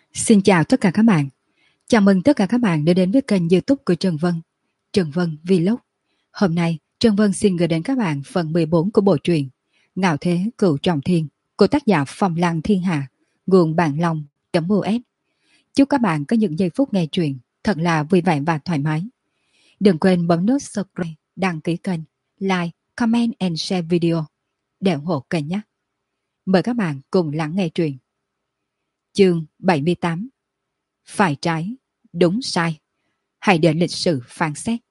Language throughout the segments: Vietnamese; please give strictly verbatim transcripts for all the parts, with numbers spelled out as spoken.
Xin chào tất cả các bạn. Chào mừng tất cả các bạn đã đến với kênh YouTube của Trần Vân, Trần Vân Vlog. Hôm nay, Trần Vân xin gửi đến các bạn phần mười bốn của bộ truyện Ngạo Thế Cửu Trọng Thiên của tác giả Phong Lăng Thiên Hạ, nguồn Bạn Long.us. Chúc các bạn có những giây phút nghe truyện thật là vui vẻ và thoải mái. Đừng quên bấm nút subscribe, đăng ký kênh, like, comment and share video để ủng hộ kênh nhé. Mời các bạn cùng lắng nghe truyện. Chương bảy mươi tám. Phải trái, đúng sai, hãy để lịch sử phán xét.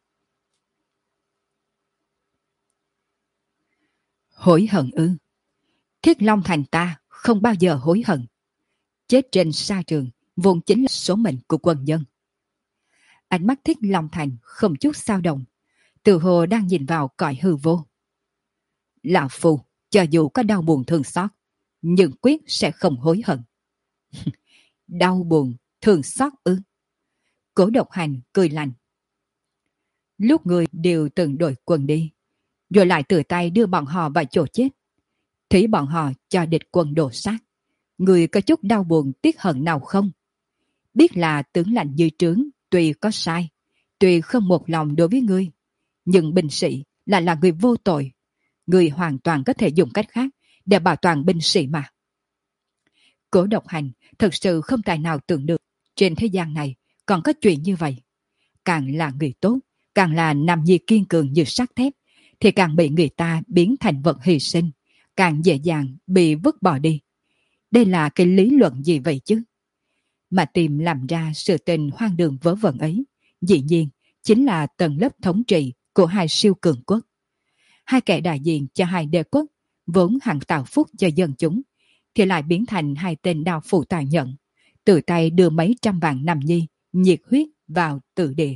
Hối hận ư? Thiết Long Thành ta không bao giờ hối hận. Chết trên sa trường vốn chính là số mệnh của quân nhân. Ánh mắt Thiết Long Thành không chút dao động, tự hồ đang nhìn vào cõi hư vô. Lão Phu cho dù có đau buồn thương xót, nhưng quyết sẽ không hối hận. Đau buồn thương xót ư? Cố Độc Hành cười lạnh. Lúc người đều từng đội quân đi, rồi lại tự tay đưa bọn họ vào chỗ chết, thấy bọn họ cho địch quân đổ sát, người có chút đau buồn tiếc hận nào không? Biết là tướng lãnh dưới trướng tuy có sai, tuy không một lòng đối với ngươi, nhưng binh sĩ lại là người vô tội, người hoàn toàn có thể dùng cách khác để bảo toàn binh sĩ mà. Cố Độc Hành thật sự không tài nào tưởng được trên thế gian này còn có chuyện như vậy. Càng là người tốt, càng là nam nhi kiên cường như sắt thép, thì càng bị người ta biến thành vật hy sinh, càng dễ dàng bị vứt bỏ đi. Đây là cái lý luận gì vậy chứ? Mà tìm làm ra sự tình hoang đường vớ vẩn ấy, dĩ nhiên chính là tầng lớp thống trị của hai siêu cường quốc. Hai kẻ đại diện cho hai đế quốc, vốn hằng tạo phúc cho dân chúng, thì lại biến thành hai tên đao phủ tàn nhẫn, tự tay đưa mấy trăm vạn nam nhi nhiệt huyết vào tử địa.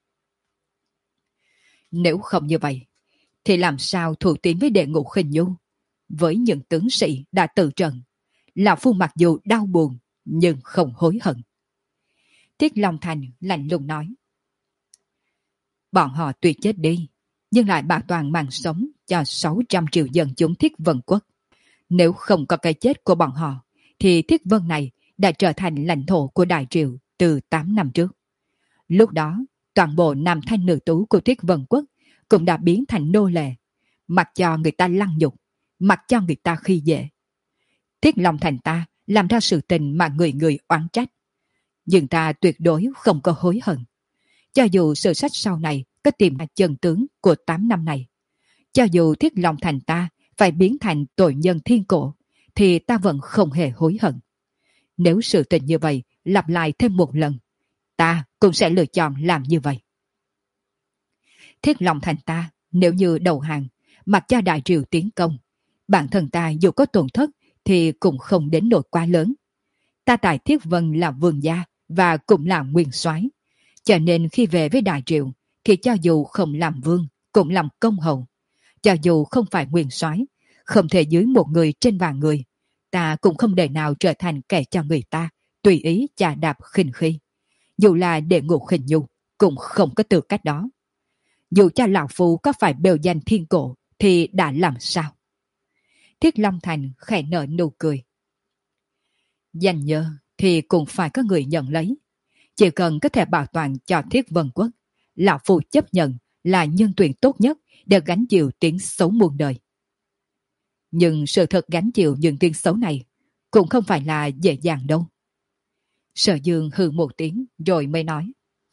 Nếu không như vậy, thì làm sao thủ tín với đệ Ngũ Khinh Nhu? Với những tướng sĩ đã tự trận, Lão Phu mặc dù đau buồn, nhưng không hối hận. Thiết Long Thành lạnh lùng nói. Bọn họ tuy chết đi, nhưng lại bảo toàn mạng sống cho sáu trăm triệu dân chúng Thiết Vân Quốc. Nếu không có cái chết của bọn họ, thì Thiết Vân này đã trở thành lãnh thổ của Đại Triều từ tám năm trước. Lúc đó, toàn bộ nam thanh nữ tú của Thiết Vân Quốc cũng đã biến thành nô lệ, mặc cho người ta lăng nhục, mặc cho người ta khi dễ. Thiết Long Thành ta làm ra sự tình mà người người oán trách, nhưng ta tuyệt đối không có hối hận. Cho dù sử sách sau này có tìm ra chân tướng của tám năm này, cho dù Thiết Long Thành ta phải biến thành tội nhân thiên cổ, thì ta vẫn không hề hối hận. Nếu sự tình như vậy lặp lại thêm một lần, ta cũng sẽ lựa chọn làm như vậy. Thiết Long Thành ta nếu như đầu hàng, mặc cho Đại Triều tiến công, bản thân ta dù có tổn thất thì cũng không đến nỗi quá lớn. Ta tại Thiết Vân là vương gia và cũng là nguyên soái, cho nên khi về với Đại Triều thì cho dù không làm vương cũng làm công hầu. Cho dù không phải nguyên soái, không thể dưới một người trên vạn người, ta cũng không để nào trở thành kẻ cho người ta tùy ý chà đạp khinh khi. Dù là đệ Ngũ Khinh Nhu cũng không có tư cách đó. Dù cho Lão Phu có phải bêu danh thiên cổ thì đã làm sao? Thiết Long Thành khẽ nở nụ cười. Danh nhơ thì cũng phải có người nhận lấy. Chỉ cần có thể bảo toàn cho Thiết Vân Quốc, Lão Phu chấp nhận là nhân tuyển tốt nhất để gánh chịu tiếng xấu muôn đời. Nhưng sự thật gánh chịu những tiếng xấu này cũng không phải là dễ dàng đâu. Sở Dương hừ một tiếng rồi mới nói.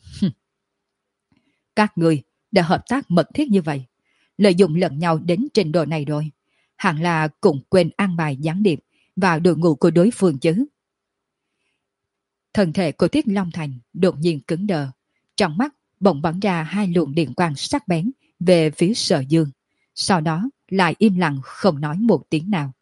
Các người đã hợp tác mật thiết như vậy, lợi dụng lẫn nhau đến trình độ này rồi, hẳn là cũng quên an bài gián điệp vào đội ngũ của đối phương chứ. Thân thể của Thiết Long Thành đột nhiên cứng đờ, trong mắt bỗng bắn ra hai luồng điện quang sắc bén về phía Sở Dương, sau đó lại im lặng không nói một tiếng nào.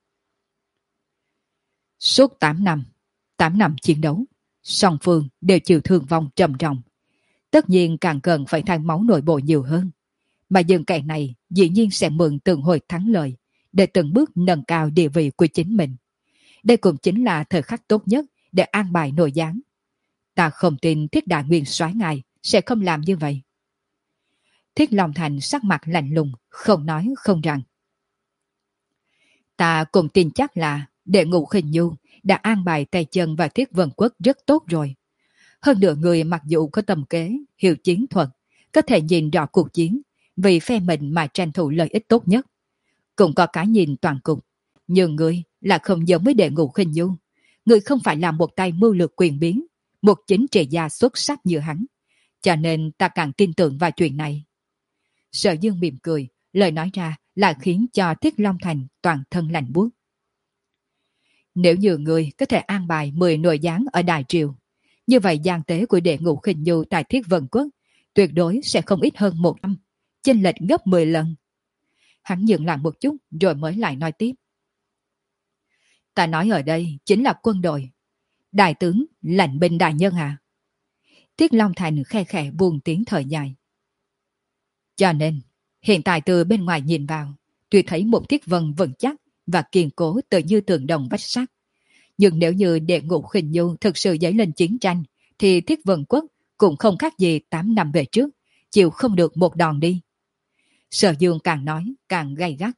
Suốt tám năm, tám năm chiến đấu, song phương đều chịu thương vong trầm trọng. Tất nhiên càng cần phải than máu nội bộ nhiều hơn. Mà dân kẻ này dĩ nhiên sẽ mượn từng hồi thắng lợi để từng bước nâng cao địa vị của chính mình. Đây cũng chính là thời khắc tốt nhất để an bài nội gián. Ta không tin Thiết Đại Nguyên soái ngài sẽ không làm như vậy. Thiết Long Thành sắc mặt lạnh lùng, không nói không rằng. Ta cũng tin chắc là Đệ Ngũ Khinh Nhu đã an bài tay chân và Thiết Vân Quốc rất tốt rồi. Hơn nữa người mặc dù có tầm kế, hiểu chiến thuật, có thể nhìn rõ cuộc chiến, vì phe mình mà tranh thủ lợi ích tốt nhất. Cũng có cái nhìn toàn cục. Nhưng người là không giống với Đệ Ngũ Khinh Nhu. Người không phải là một tay mưu lược quyền biến, một chính trị gia xuất sắc như hắn. Cho nên ta càng tin tưởng vào chuyện này. Sở Dương mỉm cười, lời nói ra là khiến cho Thiết Long Thành toàn thân lạnh buốt. Nếu như người có thể an bài mười nội gián ở Đại Triều, như vậy gian tế của Đệ Ngũ Khinh Nhu tại Thiết Vân Quốc tuyệt đối sẽ không ít hơn một năm, chênh lệch gấp mười lần. Hắn dừng lại một chút rồi mới lại nói tiếp. Ta nói ở đây chính là quân đội. Đại tướng, lãnh binh đại nhân à? Thiết Long Thành khe khẽ buông tiếng thở dài. Cho nên, hiện tại từ bên ngoài nhìn vào, tuy thấy một Thiết Vân vững chắc và kiên cố tự như tường đồng vách sắt. Nhưng nếu như Đệ Ngũ Khinh Nhu thực sự dấy lên chiến tranh, thì Thiết Vân Quốc cũng không khác gì tám năm về trước, chịu không được một đòn đi. Sở Dương càng nói càng gay gắt.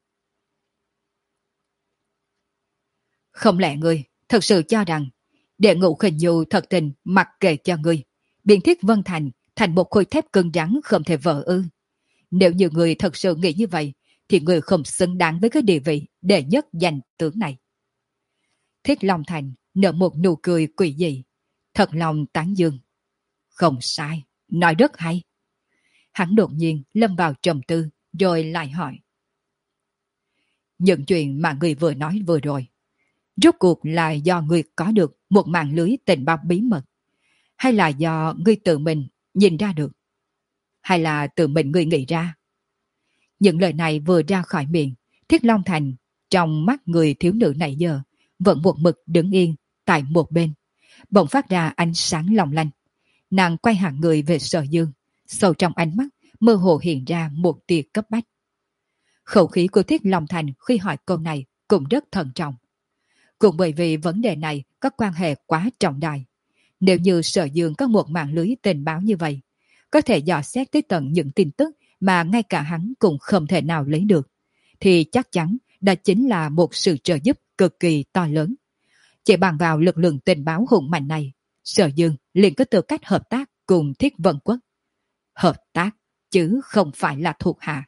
Không lẽ ngươi thật sự cho rằng Đệ Ngũ Khinh Nhu thật tình mặc kệ cho ngươi, biến Thiết Vân Thành thành một khối thép cứng rắn không thể vỡ ư? Nếu như người thật sự nghĩ như vậy, thì người không xứng đáng với cái địa vị đệ nhất danh tướng này. Thiết Long Thành nở một nụ cười quỷ dị, thật lòng tán dương. Không sai, nói rất hay. Hắn đột nhiên lâm vào trầm tư, rồi lại hỏi. Những chuyện mà người vừa nói vừa rồi, rốt cuộc là do người có được một mạng lưới tình báo bí mật, hay là do người tự mình nhìn ra được, hay là tự mình người nghĩ ra? Những lời này vừa ra khỏi miệng, Thiết Long Thành trong mắt người thiếu nữ này giờ vẫn một mực đứng yên tại một bên, bỗng phát ra ánh sáng long lanh. Nàng quay hẳn người về Sở Dương, sâu trong ánh mắt mơ hồ hiện ra một tia cấp bách. Khẩu khí của Thiết Long Thành khi hỏi câu này cũng rất thận trọng. Cũng bởi vì vấn đề này có quan hệ quá trọng đại. Nếu như Sở Dương có một mạng lưới tình báo như vậy, có thể dò xét tới tận những tin tức mà ngay cả hắn cũng không thể nào lấy được, thì chắc chắn đó chính là một sự trợ giúp cực kỳ to lớn. Chỉ bằng vào lực lượng tình báo hùng mạnh này, Sở Dương liền có tư cách hợp tác cùng Thiết Vân Quốc. Hợp tác, chứ không phải là thuộc hạ.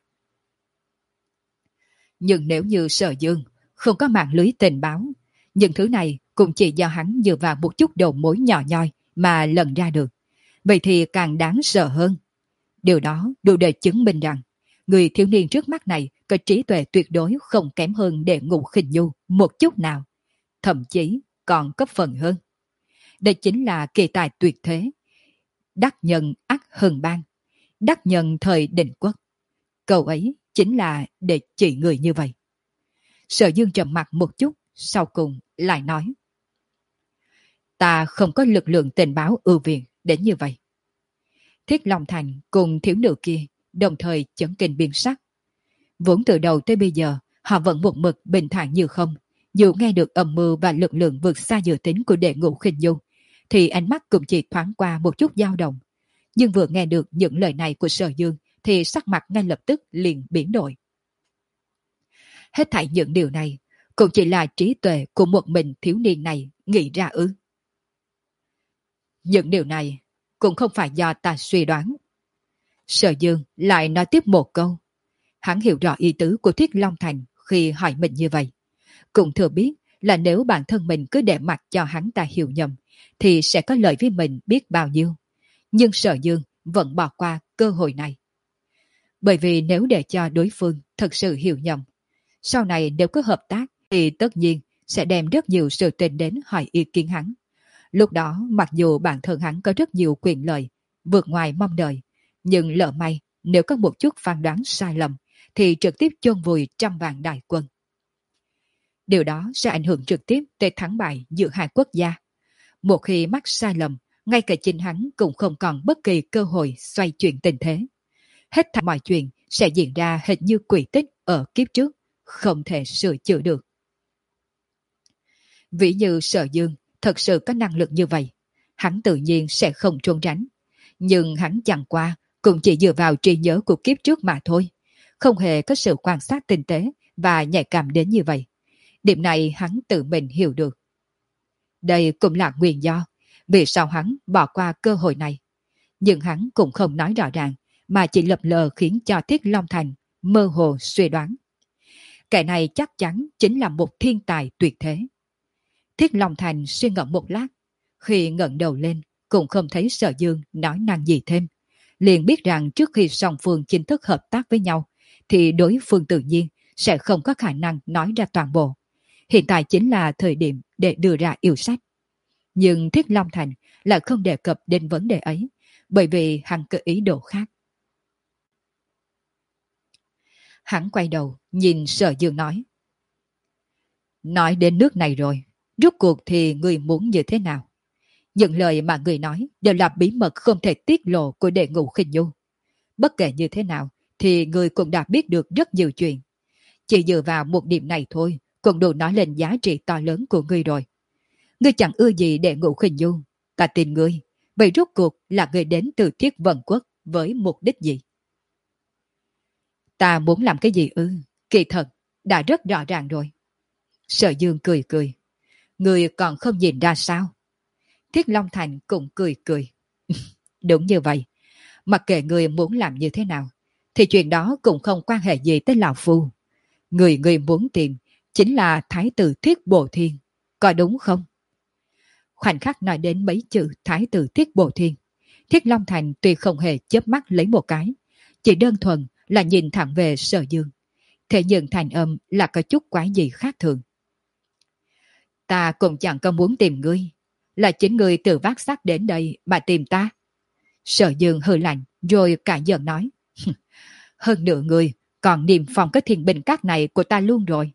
Nhưng nếu như Sở Dương không có mạng lưới tình báo, những thứ này cũng chỉ do hắn dựa vào một chút đầu mối nhỏ nhoi mà lần ra được. Vậy thì càng đáng sợ hơn. Điều đó đủ để chứng minh rằng người thiếu niên trước mắt này có trí tuệ tuyệt đối không kém hơn Đệ Ngũ Khinh Nhu một chút nào, thậm chí còn cấp phần hơn. Đây chính là kỳ tài tuyệt thế, đắc nhân ắt hừng bang, đắc nhân thời định quốc. Câu ấy chính là để chỉ người như vậy. Sở Dương trầm mặt một chút, sau cùng lại nói. Ta không có lực lượng tình báo ưu việt đến như vậy. Thiết Long Thành cùng thiếu nữ kia đồng thời chấn kinh biến sắc. Vốn từ đầu tới bây giờ họ vẫn một mực bình thản như không. Dù nghe được âm mưu và lực lượng vượt xa dự tính của Đệ Ngũ Khinh Nhu, thì ánh mắt cũng chỉ thoáng qua một chút dao động. Nhưng vừa nghe được những lời này của Sở Dương thì sắc mặt ngay lập tức liền biến đổi. Hết thảy những điều này cũng chỉ là trí tuệ của một mình thiếu niên này nghĩ ra ư? Những điều này cũng không phải do ta suy đoán. Sở Dương lại nói tiếp một câu. Hắn hiểu rõ ý tứ của Thiết Long Thành khi hỏi mình như vậy. Cũng thừa biết là nếu bản thân mình cứ để mặc cho hắn ta hiểu nhầm, thì sẽ có lợi với mình biết bao nhiêu. Nhưng Sở Dương vẫn bỏ qua cơ hội này. Bởi vì nếu để cho đối phương thật sự hiểu nhầm, sau này nếu có hợp tác thì tất nhiên sẽ đem rất nhiều sự tình đến hỏi ý kiến hắn. Lúc đó mặc dù bản thân hắn có rất nhiều quyền lợi, vượt ngoài mong đợi, nhưng lỡ may nếu có một chút phán đoán sai lầm thì trực tiếp chôn vùi trăm vạn đại quân. Điều đó sẽ ảnh hưởng trực tiếp tới thắng bại giữa hai quốc gia. Một khi mắc sai lầm, ngay cả chính hắn cũng không còn bất kỳ cơ hội xoay chuyển tình thế. Hết thảy mọi chuyện sẽ diễn ra hệt như quỷ tích ở kiếp trước, không thể sửa chữa được. Ví như Sở Dương thật sự có năng lực như vậy, hắn tự nhiên sẽ không trốn tránh. Nhưng hắn chẳng qua cũng chỉ dựa vào trí nhớ của kiếp trước mà thôi, không hề có sự quan sát tinh tế và nhạy cảm đến như vậy. Điểm này hắn tự mình hiểu được. Đây cũng là nguyên do vì sao hắn bỏ qua cơ hội này. Nhưng hắn cũng không nói rõ ràng, mà chỉ lập lờ khiến cho Thiết Long Thành mơ hồ suy đoán. Kẻ này chắc chắn chính là một thiên tài tuyệt thế. Thiết Long Thành suy ngẫm một lát, khi ngẩng đầu lên cũng không thấy Sở Dương nói năng gì thêm. Liền biết rằng trước khi song phương chính thức hợp tác với nhau, thì đối phương tự nhiên sẽ không có khả năng nói ra toàn bộ. Hiện tại chính là thời điểm để đưa ra yêu sách. Nhưng Thiết Long Thành lại không đề cập đến vấn đề ấy, bởi vì hắn có ý đồ khác. Hắn quay đầu, nhìn Sở Dương nói. Nói đến nước này rồi, rốt cuộc thì người muốn như thế nào? Những lời mà người nói đều là bí mật không thể tiết lộ của Đệ Ngũ Khinh Nhu. Bất kể như thế nào, thì người cũng đã biết được rất nhiều chuyện. Chỉ dựa vào một điểm này thôi, cũng đủ nói lên giá trị to lớn của ngươi rồi. Ngươi chẳng ưa gì Đệ Ngũ Khinh Nhu, ta tin ngươi. Vậy rốt cuộc là ngươi đến từ Thiết Vân Quốc với mục đích gì? Ta muốn làm cái gì ư? Kỳ thật, đã rất rõ ràng rồi. Sở Dương cười cười. Ngươi còn không nhìn ra sao? Thiết Long Thành cũng cười cười. Đúng như vậy. Mặc kệ ngươi muốn làm như thế nào, thì chuyện đó cũng không quan hệ gì tới Lão Phu. Người ngươi muốn tìm chính là Thái tử Thiết Bồ Thiên. Có đúng không? Khoảnh khắc nói đến mấy chữ Thái tử Thiết Bồ Thiên, Thiết Long Thành tuy không hề chớp mắt lấy một cái, chỉ đơn thuần là nhìn thẳng về Sở Dương. Thế nhưng thành âm là có chút quái gì khác thường. Ta cũng chẳng có muốn tìm ngươi, là chính ngươi tự vác xác đến đây mà tìm ta. Sở Dương hừ lạnh rồi cả giận nói. Hơn nữa ngươi còn niềm phòng cái thiền bình các này của ta luôn rồi.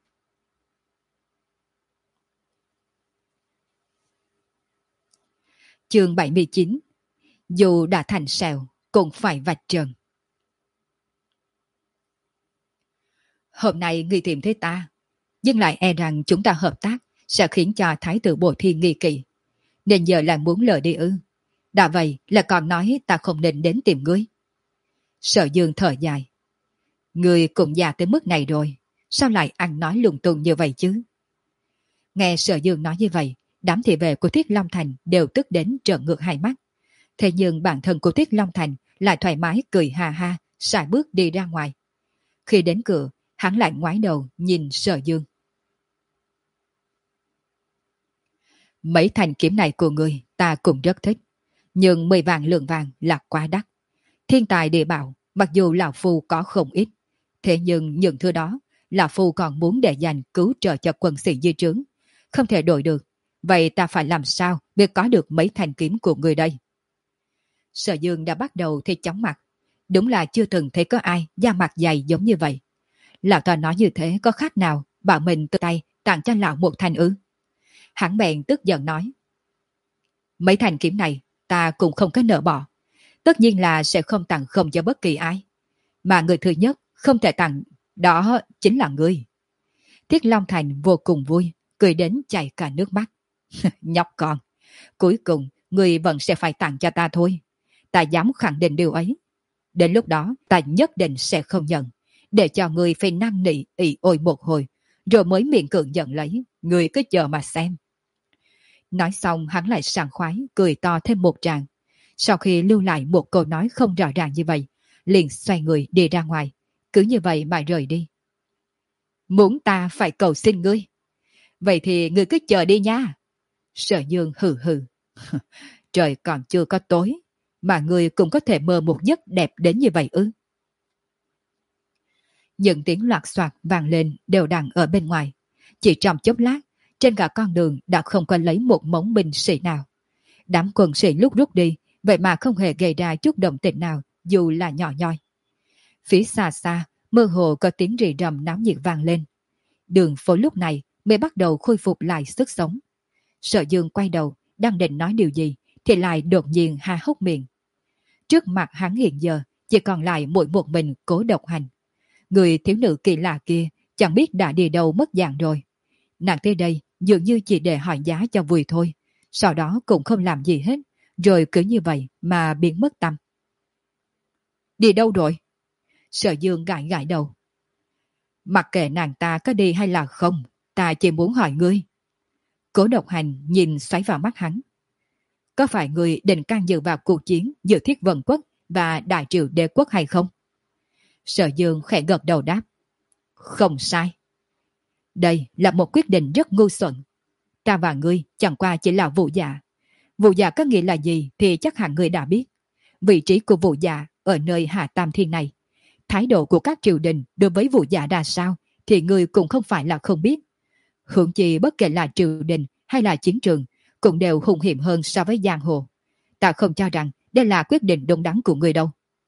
Chương bảy mươi chín. Dù đã thành sẹo cũng phải vạch trần. Hôm nay ngươi tìm thấy ta, nhưng lại e rằng chúng ta hợp tác sẽ khiến cho Thái tử Bồ Thiên nghi kỵ. Nên giờ lại muốn lờ đi ư? Đã vậy là còn nói ta không nên đến tìm ngươi. Sở Dương thở dài. Ngươi cũng già tới mức này rồi, sao lại ăn nói lung tung như vậy chứ? Nghe Sở Dương nói như vậy, đám thị vệ của Thiết Long Thành đều tức đến trợn ngược hai mắt. Thế nhưng bản thân của Thiết Long Thành lại thoải mái cười ha ha, sải bước đi ra ngoài. Khi đến cửa, hắn lại ngoái đầu nhìn Sở Dương. Mấy thanh kiếm này của ngươi ta cũng rất thích, nhưng mười vạn lượng vàng là quá đắt. Thiên tài địa bảo, mặc dù Lão Phu có không ít, thế nhưng những thứ đó, Lão Phu còn muốn để dành cứu trợ cho quân sĩ dưới trướng. Không thể đổi được, vậy ta phải làm sao để có được mấy thanh kiếm của người đây? Sở Dương đã bắt đầu thấy chóng mặt. Đúng là chưa từng thấy có ai da mặt dày giống như vậy. Lão ta nói như thế có khác nào bảo mình từ tay tặng cho lão một thanh ư? Hắn bèn tức giận nói. Mấy thanh kiếm này ta cũng không có nỡ bỏ. Tất nhiên là sẽ không tặng không cho bất kỳ ai. Mà người thứ nhất không thể tặng đó chính là ngươi. Thiết Long Thành vô cùng vui, cười đến chảy cả nước mắt. Nhóc con, cuối cùng ngươi vẫn sẽ phải tặng cho ta thôi. Ta dám khẳng định điều ấy. Đến lúc đó ta nhất định sẽ không nhận, để cho ngươi phải năn nỉ ỉ ôi một hồi, rồi mới miệng cưỡng nhận lấy. Ngươi cứ chờ mà xem. Nói xong hắn lại sảng khoái cười to thêm một tràng. Sau khi lưu lại một câu nói không rõ ràng như vậy, liền xoay người đi ra ngoài, cứ như vậy mà rời đi. Muốn ta phải cầu xin ngươi? Vậy thì ngươi cứ chờ đi nha. Sở Dương hừ hừ. Trời còn chưa có tối, mà ngươi cũng có thể mơ một giấc đẹp đến như vậy ư? Những tiếng loạt soạt vang lên đều đặn ở bên ngoài. Chỉ trong chốc lát, trên cả con đường đã không có lấy một mống binh sĩ nào. Đám quân sĩ lúc rút đi, vậy mà không hề gây ra chút động tĩnh nào, dù là nhỏ nhoi. Phía xa xa, mơ hồ có tiếng rì rầm náo nhiệt vang lên. Đường phố lúc này mới bắt đầu khôi phục lại sức sống. Sở Dương quay đầu, đang định nói điều gì, thì lại đột nhiên há hốc miệng. Trước mặt hắn hiện giờ, chỉ còn lại mỗi một mình Cố Độc Hành. Người thiếu nữ kỳ lạ kia chẳng biết đã đi đâu mất dạng rồi. Nàng tới đây dường như chỉ để hỏi giá cho vui thôi, sau đó cũng không làm gì hết, rồi cứ như vậy mà biến mất tăm. Đi đâu rồi? Sở Dương gãi gãi đầu. Mặc kệ nàng ta có đi hay là không, Ta chỉ muốn hỏi ngươi. Cố Độc Hành nhìn xoáy vào mắt hắn. Có phải ngươi định can dự vào cuộc chiến giữa Thiết Vân Quốc và Đại Triều Đế Quốc hay không? Sở Dương khẽ gật đầu đáp. Không sai. Đây là một quyết định rất ngu xuẩn. Ta và ngươi chẳng qua chỉ là vụ dạ. Vụ dạ có nghĩa là gì thì chắc hẳn ngươi đã biết. Vị trí của vụ dạ ở nơi Hạ Tam Thiên này. Thái độ của các triều đình đối với vụ dạ ra sao thì ngươi cũng không phải là không biết. Hưởng chi bất kể là triều đình hay là chiến trường cũng đều hung hiểm hơn so với giang hồ. Ta không cho rằng đây là quyết định đúng đắn của ngươi đâu.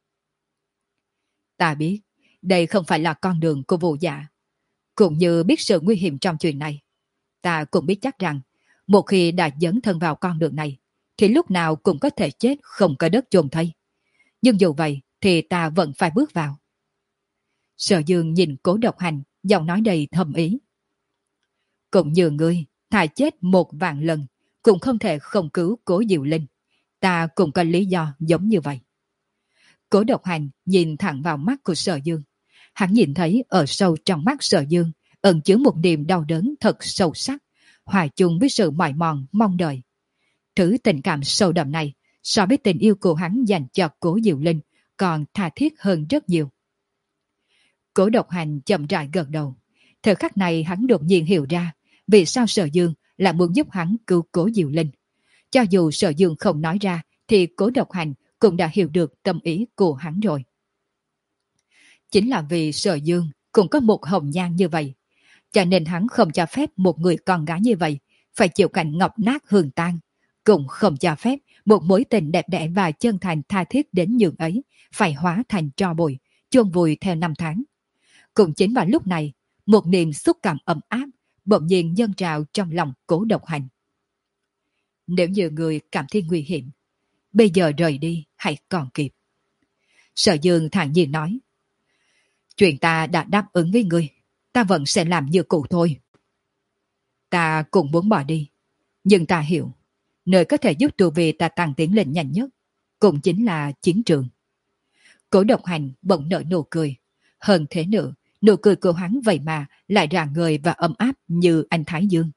Ta biết đây không phải là con đường của vụ dạ. Cũng như biết sự nguy hiểm trong chuyện này. Ta cũng biết chắc rằng một khi đã dấn thân vào con đường này thì lúc nào cũng có thể chết không có đất chôn thây. Nhưng dù vậy thì ta vẫn phải bước vào. Sở Dương nhìn Cố Độc Hành, giọng nói đầy thầm ý. Cũng như ngươi, thà chết một vạn lần cũng không thể không cứu Cố Diệu Linh. Ta cũng có lý do giống như vậy. Cố Độc Hành nhìn thẳng vào mắt của Sở Dương. Hắn nhìn thấy ở sâu trong mắt Sở Dương ẩn chứa một niềm đau đớn thật sâu sắc, hòa chung với sự mỏi mòn mong đợi. Thứ tình cảm sâu đậm này so với tình yêu của hắn dành cho Cố Diệu Linh còn tha thiết hơn rất nhiều. Cố Độc Hành chậm rãi gật đầu. Thời khắc này hắn đột nhiên hiểu ra vì sao Sở Dương lại muốn giúp hắn cứu Cố Diệu Linh. Cho dù Sở Dương không nói ra thì Cố Độc Hành cũng đã hiểu được tâm ý của hắn rồi. Chính là vì Sở Dương cũng có một hồng nhan như vậy, cho nên hắn không cho phép một người con gái như vậy phải chịu cảnh ngọc nát hương tan, cũng không cho phép một mối tình đẹp đẽ và chân thành tha thiết đến nhường ấy phải hóa thành tro bụi, chôn vùi theo năm tháng. Cũng chính vào lúc này, một niềm xúc cảm ấm áp bỗng nhiên dâng trào trong lòng Cố Độc Hành. Nếu như người cảm thấy nguy hiểm, bây giờ rời đi hãy còn kịp. Sở Dương thản nhiên nói. Chuyện ta đã đáp ứng với ngươi, ta vẫn sẽ làm như cũ thôi. Ta cũng muốn bỏ đi, nhưng ta hiểu, nơi có thể giúp tù về ta tăng tiến lên nhanh nhất, cũng chính là chiến trường. Cố Độc Hành bỗng nở nụ cười. Hơn thế nữa, nụ cười của hắn vậy mà lại rạng ngời và ấm áp như anh Thái Dương.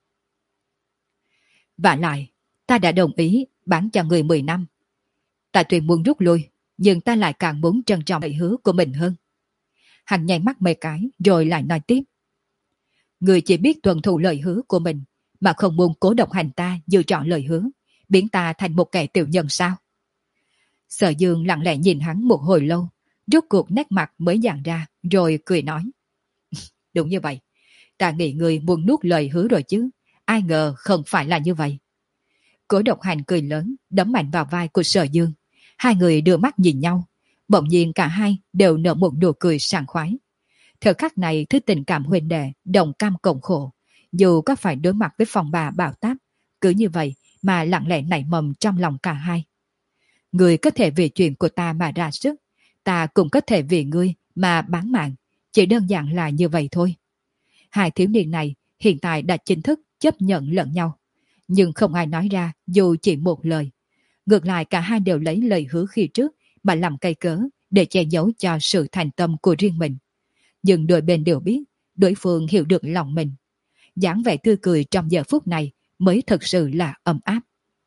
Vả lại, ta đã đồng ý bán cho người mười năm. Ta tuy muốn rút lui, nhưng ta lại càng muốn trân trọng lời hứa của mình hơn. Hắn nháy mắt mấy cái rồi lại nói tiếp. Người chỉ biết tuân thủ lời hứa của mình mà không muốn Cố Độc Hành ta dự chọn lời hứa, biến ta thành một kẻ tiểu nhân sao? Sở Dương lặng lẽ nhìn hắn một hồi lâu, rốt cuộc nét mặt mới dàn ra rồi cười nói. Đúng như vậy, ta nghĩ người muốn nuốt lời hứa rồi chứ, ai ngờ không phải là như vậy. Cố Độc Hành cười lớn, đấm mạnh vào vai của Sở Dương. Hai người đưa mắt nhìn nhau, bỗng nhiên cả hai đều nở một nụ cười sảng khoái. Thời khắc này thứ tình cảm huynh đệ đồng cam cộng khổ, dù có phải đối mặt với phòng bà bạo táp, cứ như vậy mà lặng lẽ nảy mầm trong lòng cả hai. Người có thể vì chuyện của ta mà ra sức, ta cũng có thể vì ngươi mà bán mạng, chỉ đơn giản là như vậy thôi. Hai thiếu niên này hiện tại đã chính thức chấp nhận lẫn nhau, nhưng không ai nói ra dù chỉ một lời. Ngược lại cả hai đều lấy lời hứa khi trước mà làm cây cớ để che giấu cho sự thành tâm của riêng mình. Nhưng đôi bên đều biết đối phương hiểu được lòng mình. dáng vẻ tươi cười trong giờ phút này mới thật sự là ấm áp.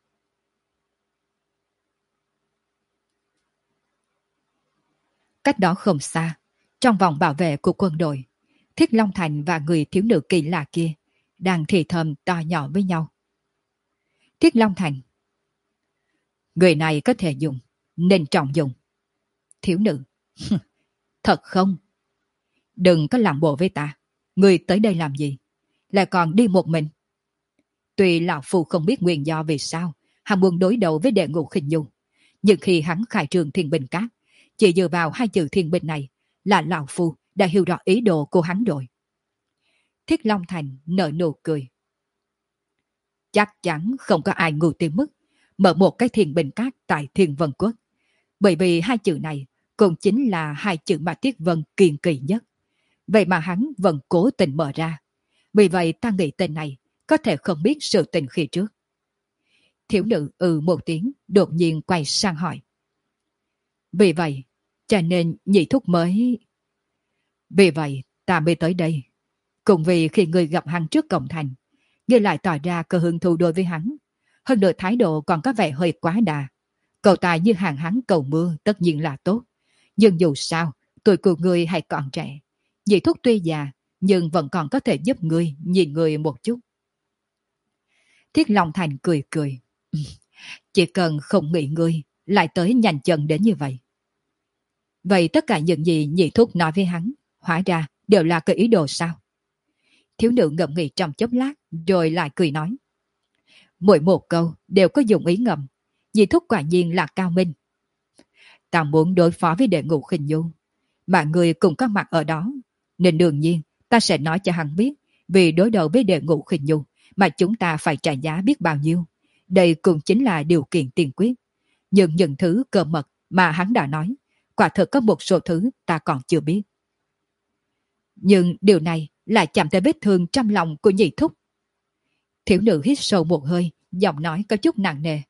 Cách đó không xa, trong vòng bảo vệ của quân đội, Thiết Long Thành và người thiếu nữ kỳ lạ kia đang thì thầm to nhỏ với nhau. Thiết Long Thành: người này có thể dùng, nên trọng dùng. Thiếu nữ: thật không? Đừng có làm bộ với ta. Người tới đây làm gì? Lại còn đi một mình. Tuy lão phu không biết nguyên do vì sao hắn muốn đối đầu với đệ ngũ khinh nhu, nhưng khi hắn khai trường thiên binh cát, chỉ dựa vào hai chữ thiên binh này là lão phu đã hiểu rõ ý đồ của hắn rồi. Thiết Long Thành nở nụ cười. Chắc chắn không có ai ngu tới mức mở một cái thiên binh cát tại Thiên Vân Quốc, bởi vì hai chữ này cũng chính là hai chữ mà Tiết Vân kiên kỳ nhất. Vậy mà hắn vẫn cố tình mở ra. Vì vậy ta nghĩ tên này có thể không biết sự tình khi trước. Thiếu nữ ừ một tiếng, đột nhiên quay sang hỏi. Vì vậy, cho nên nhị thúc mới... Vì vậy ta mới tới đây. Cùng vì khi người gặp hắn trước cổng thành, ngươi lại tỏ ra cơ hứng thú đối với hắn. Hơn nữa thái độ còn có vẻ hơi quá đà. Cầu tài như hàng hắn cầu mưa tất nhiên là tốt. Nhưng dù sao, tuổi của ngươi hay còn trẻ. Nhị thúc tuy già, nhưng vẫn còn có thể giúp ngươi nhìn người một chút. Thiết Long Thành cười cười. Chỉ cần không nghĩ ngươi, lại tới nhanh chân đến như vậy. Vậy tất cả những gì nhị thúc nói với hắn, hóa ra đều là cái ý đồ sao? Thiếu nữ ngậm nghĩ trong chốc lát, rồi lại cười nói. Mỗi một câu đều có dụng ý ngầm. Nhị thúc quả nhiên là cao minh. Ta muốn đối phó với đệ ngũ khinh nhu, mà người cùng có mặt ở đó, nên đương nhiên ta sẽ nói cho hắn biết, vì đối đầu với đệ ngũ khinh nhu mà chúng ta phải trả giá biết bao nhiêu. Đây cũng chính là điều kiện tiên quyết. Nhưng những thứ cơ mật mà hắn đã nói, quả thực có một số thứ ta còn chưa biết. Nhưng điều này lại chạm tới vết thương trong lòng của nhị thúc. Thiếu nữ hít sâu một hơi, giọng nói có chút nặng nề.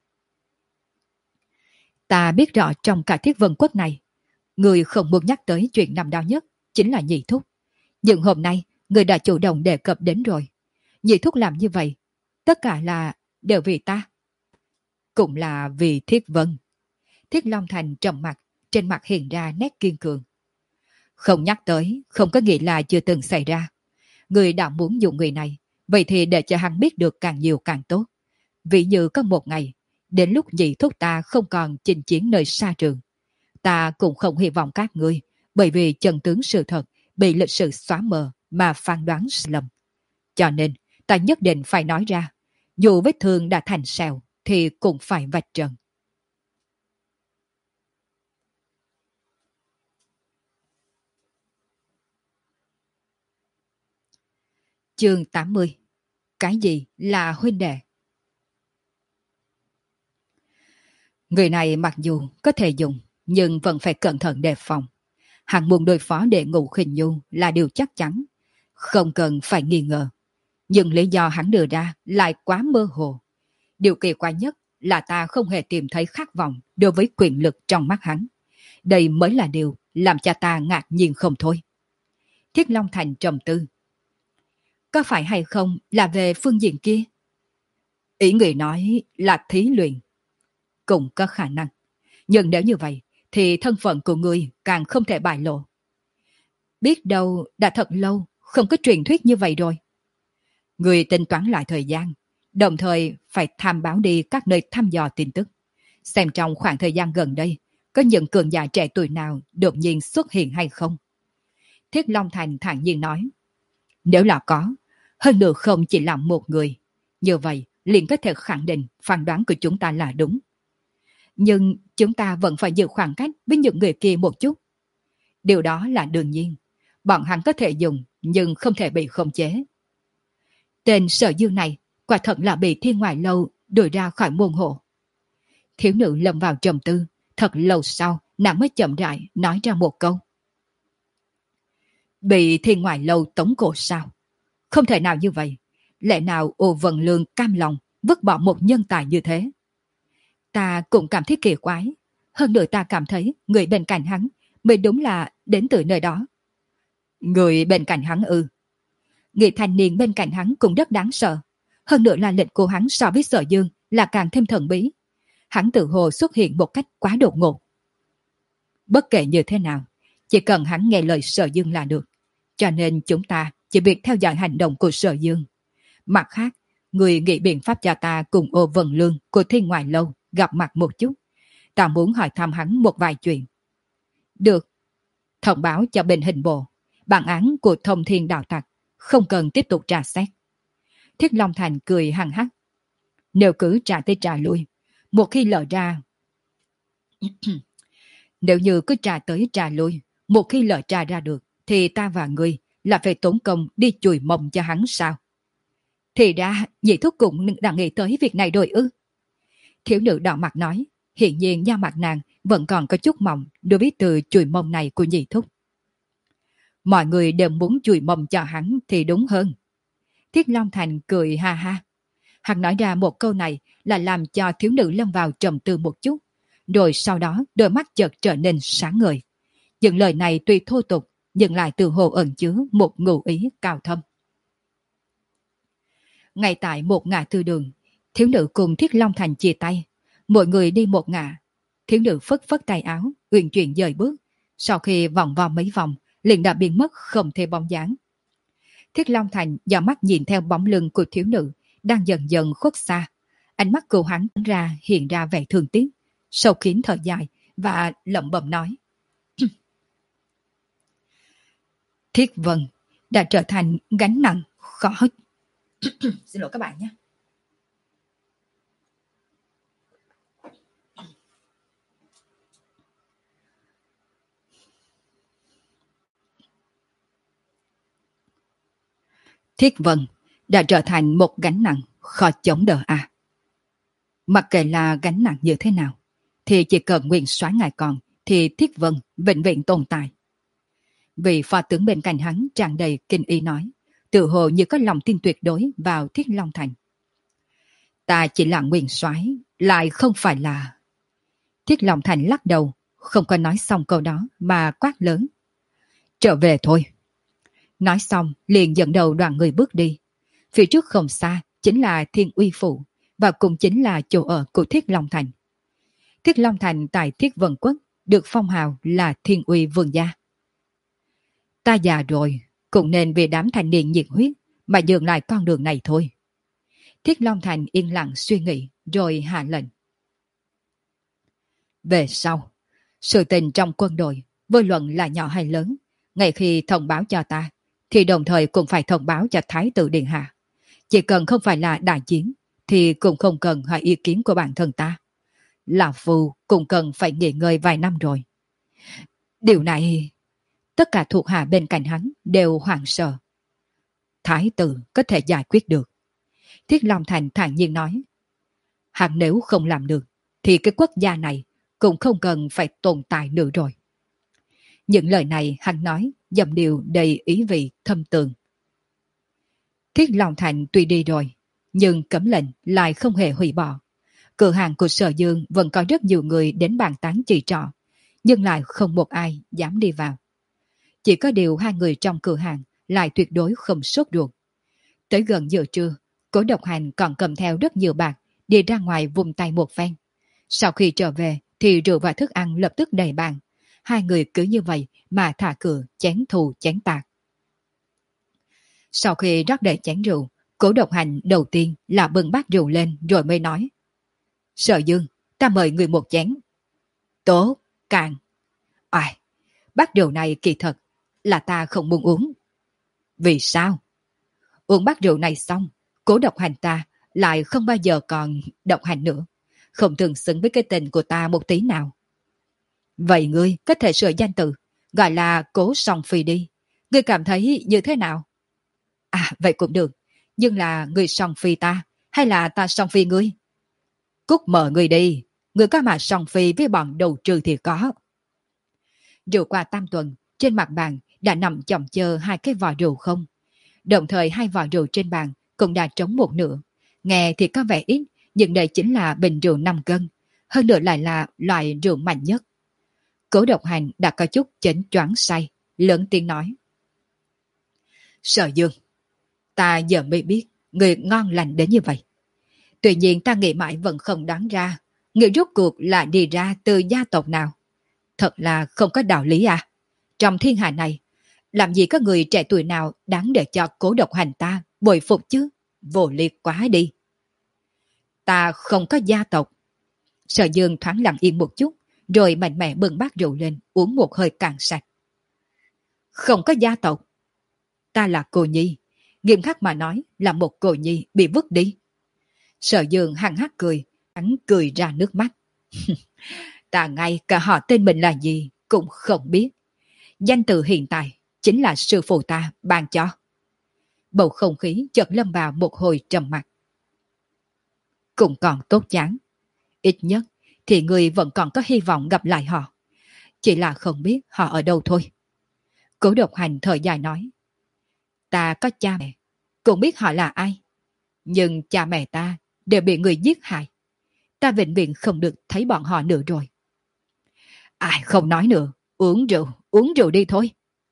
Ta biết rõ trong cả Thiết Vân Quốc này, người không muốn nhắc tới chuyện năm đó nhất chính là nhị thúc. Nhưng hôm nay, người đã chủ động đề cập đến rồi. Nhị thúc làm như vậy, tất cả là đều vì ta. Cũng là vì Thiết Vân. Thiết Long Thành trầm mặt, trên mặt hiện ra nét kiên cường. Không nhắc tới, không có nghĩa là chưa từng xảy ra. Người đã muốn dùng người này, vậy thì để cho hắn biết được càng nhiều càng tốt. Ví như có một ngày, đến lúc nhị thúc ta không còn chinh chiến nơi xa trường, ta cũng không hy vọng các ngươi, bởi vì chân tướng sự thật bị lịch sử xóa mờ mà phán đoán lầm. Cho nên, ta nhất định phải nói ra, dù vết thương đã thành sẹo thì cũng phải vạch trần. Chương tám mươi. Cái gì là huynh đệ? Người này mặc dù có thể dùng, nhưng vẫn phải cẩn thận đề phòng. Hắn muốn đối phó đệ ngũ khinh nhu là điều chắc chắn, không cần phải nghi ngờ. Nhưng lý do hắn đưa ra lại quá mơ hồ. Điều kỳ quái nhất là ta không hề tìm thấy khát vọng đối với quyền lực trong mắt hắn. Đây mới là điều làm cho ta ngạc nhiên không thôi. Thiết Long Thành trầm tư. Có phải hay không là về phương diện kia? Ý người nói là thí luyện. Cũng có khả năng. Nhưng nếu như vậy, thì thân phận của người càng không thể bại lộ. Biết đâu đã thật lâu không có truyền thuyết như vậy rồi. Người tính toán lại thời gian, đồng thời phải tham báo đi các nơi thăm dò tin tức. Xem trong khoảng thời gian gần đây, có những cường giả trẻ tuổi nào đột nhiên xuất hiện hay không. Thiết Long Thành thản nhiên nói. Nếu là có, hơn nữa không chỉ là một người. Như vậy, liền có thể khẳng định phán đoán của chúng ta là đúng. Nhưng chúng ta vẫn phải giữ khoảng cách với những người kia một chút. Điều đó là đương nhiên. Bọn hắn có thể dùng, nhưng không thể bị khống chế. Tên Sở Dương này quả thật là bị Thiên Ngoại Lâu đuổi ra khỏi môn hộ. Thiếu nữ lâm vào trầm tư, thật lâu sau nàng mới chậm rãi nói ra một câu. Bị Thiên Ngoại Lâu tống cổ sao? Không thể nào như vậy. Lẽ nào Ô Vân Lương cam lòng vứt bỏ một nhân tài như thế? Ta cũng cảm thấy kỳ quái. Hơn nữa ta cảm thấy người bên cạnh hắn mới đúng là đến từ nơi đó. Người bên cạnh hắn ư? Người thanh niên bên cạnh hắn cũng rất đáng sợ. Hơn nữa là lệnh của hắn so với Sở Dương là càng thêm thần bí. Hắn tự hồ xuất hiện một cách quá đột ngột. Bất kể như thế nào, chỉ cần hắn nghe lời Sở Dương là được. Cho nên chúng ta chỉ việc theo dõi hành động của Sở Dương. Mặt khác, người nghĩ biện pháp cho ta cùng Ô Vân Lương của Thiên Ngoại Lâu gặp mặt một chút. Ta muốn hỏi thăm hắn một vài chuyện. Được. Thông báo cho bên hình bộ. Bản án của Thông Thiên Đạo Tặc không cần tiếp tục tra xét. Thiết Long Thành cười hằng hắc. Nếu cứ trả tới trả lui, một khi lỡ ra... Nếu như cứ trả tới trả lui, một khi lỡ tra ra được, thì ta và ngươi là phải tốn công đi chùi mông cho hắn sao? Thì ra, nhị thúc cũng đã nghĩ tới việc này rồi ư? Thiếu nữ đỏ mặt nói, hiện nhiên da mặt nàng vẫn còn có chút mỏng đối với từ chùi mông này của nhị thúc. Mọi người đều muốn chùi mông cho hắn thì đúng hơn. Thiết Long Thành cười ha ha. Hắn nói ra một câu này là làm cho thiếu nữ lâm vào trầm tư một chút, rồi sau đó đôi mắt chợt trở nên sáng ngời. Những lời này tuy thô tục, nhưng lại từ hồ ẩn chứa một ngụ ý cao thâm. Ngay tại một ngã tư đường, thiếu nữ cùng Thiết Long Thành chia tay, mỗi người đi một ngã. Thiếu nữ phất phất tay áo, uyển chuyển dời bước, sau khi vòng vo mấy vòng, liền đã biến mất không thể bóng dáng. Thiết Long Thành dò mắt nhìn theo bóng lưng của thiếu nữ đang dần dần khuất xa, ánh mắt của hắn ra hiện ra vẻ thương tiếc, sâu kín thở dài và lẩm bẩm nói: Thiết Vân đã trở thành gánh nặng khó. Xin lỗi các bạn nhé. Thiết Vân đã trở thành một gánh nặng khó chống đỡ à. Mặc kệ là gánh nặng như thế nào, thì chỉ cần nguyên soái ngài còn, thì Thiết Vân vĩnh viễn tồn tại. Vị phó tướng bên cạnh hắn tràn đầy kinh ý nói, tự hồ như có lòng tin tuyệt đối vào Thiết Long Thành. Ta chỉ là nguyên soái, lại không phải là... Thiết Long Thành lắc đầu, không có nói xong câu đó mà quát lớn: Trở về thôi. Nói xong liền dẫn đầu đoàn người bước đi. Phía trước không xa chính là Thiên Uy Phủ, và cũng chính là chỗ ở của Thiết Long Thành. Thiết Long Thành tại Thiết Vân Quốc được phong hào là Thiên Uy Vương gia. Ta già rồi, cũng nên vì đám thanh niên nhiệt huyết mà dừng lại con đường này thôi. Thiết Long Thành yên lặng suy nghĩ rồi hạ lệnh. Về sau, sự tình trong quân đội, vô luận là nhỏ hay lớn, ngay khi thông báo cho ta, thì đồng thời cũng phải thông báo cho Thái tử Điện Hạ. Chỉ cần không phải là đại chiến, thì cũng không cần hỏi ý kiến của bản thân ta. Lão Phu cũng cần phải nghỉ ngơi vài năm rồi. Điều này... Tất cả thuộc hạ bên cạnh hắn đều hoảng sợ. Thái tử có thể giải quyết được. Thiết Long Thành thản nhiên nói. Hắn nếu không làm được, thì cái quốc gia này cũng không cần phải tồn tại nữa rồi. Những lời này hắn nói dầm điều đầy ý vị thâm tường. Thiết Long Thành tuy đi rồi, nhưng cấm lệnh lại không hề hủy bỏ. Cửa hàng của Sở Dương vẫn có rất nhiều người đến bàn tán chỉ trọ, nhưng lại không một ai dám đi vào. Chỉ có điều hai người trong cửa hàng lại tuyệt đối không sốt ruột. Tới gần giờ trưa, Cố Độc Hành còn cầm theo rất nhiều bạc đi ra ngoài vùng tay một phen. Sau khi trở về thì rượu và thức ăn lập tức đầy bàn. Hai người cứ như vậy mà thả cửa chén thù chén tạc. Sau khi rót đầy chén rượu, Cố Độc Hành đầu tiên là bưng bát rượu lên rồi mới nói. Sở Dương, ta mời người một chén. Tốt, càng. Ai, bát rượu này kỳ thật là ta không muốn uống. Vì sao? Uống bát rượu này xong, Cố Độc Hành ta lại không bao giờ còn độc hành nữa. Không tương xứng với cái tình của ta một tí nào. Vậy ngươi có thể sửa danh từ, gọi là Cố Song Phi đi. Ngươi cảm thấy như thế nào? À, vậy cũng được. Nhưng là ngươi Song Phi ta, hay là ta Song Phi ngươi? Cút mở ngươi đi. Ngươi có mà Song Phi với bọn đầu trừ thì có. Rượu qua tam tuần, trên mặt bàn đã nằm chồng chờ hai cái vò rượu không. Đồng thời hai vò rượu trên bàn cũng đã trống một nửa. Nghe thì có vẻ ít, nhưng đây chính là bình rượu năm cân. Hơn nữa lại là loại rượu mạnh nhất. Cố Độc Hành đã có chút chỉnh choáng say, lớn tiếng nói. Sở Dương, ta giờ mới biết người ngon lành đến như vậy. Tuy nhiên ta nghĩ mãi vẫn không đoán ra, người rốt cuộc là đi ra từ gia tộc nào. Thật là không có đạo lý à. Trong thiên hạ này, làm gì có người trẻ tuổi nào đáng để cho Cố Độc Hành ta bồi phục chứ? Vô liệt quá đi. Ta không có gia tộc. Sở Dương thoáng lặng yên một chút, rồi mạnh mẽ bưng bát rượu lên, uống một hơi cạn sạch. Không có gia tộc. Ta là cô nhi. Nghiêm khắc mà nói là một cô nhi bị vứt đi. Sở Dương hăng hắc cười, hắn cười ra nước mắt. Ta ngay cả họ tên mình là gì cũng không biết. Danh từ hiện tại chính là sư phụ ta ban cho. Bầu không khí chợt lâm vào một hồi trầm mặc. Cũng còn tốt chán. Ít nhất thì người vẫn còn có hy vọng gặp lại họ. Chỉ là không biết họ ở đâu thôi. Cố Độc Hành thở dài nói. Ta có cha mẹ, cũng biết họ là ai. Nhưng cha mẹ ta đều bị người giết hại. Ta vĩnh viễn không được thấy bọn họ nữa rồi. Ai không nói nữa, uống rượu, uống rượu đi thôi.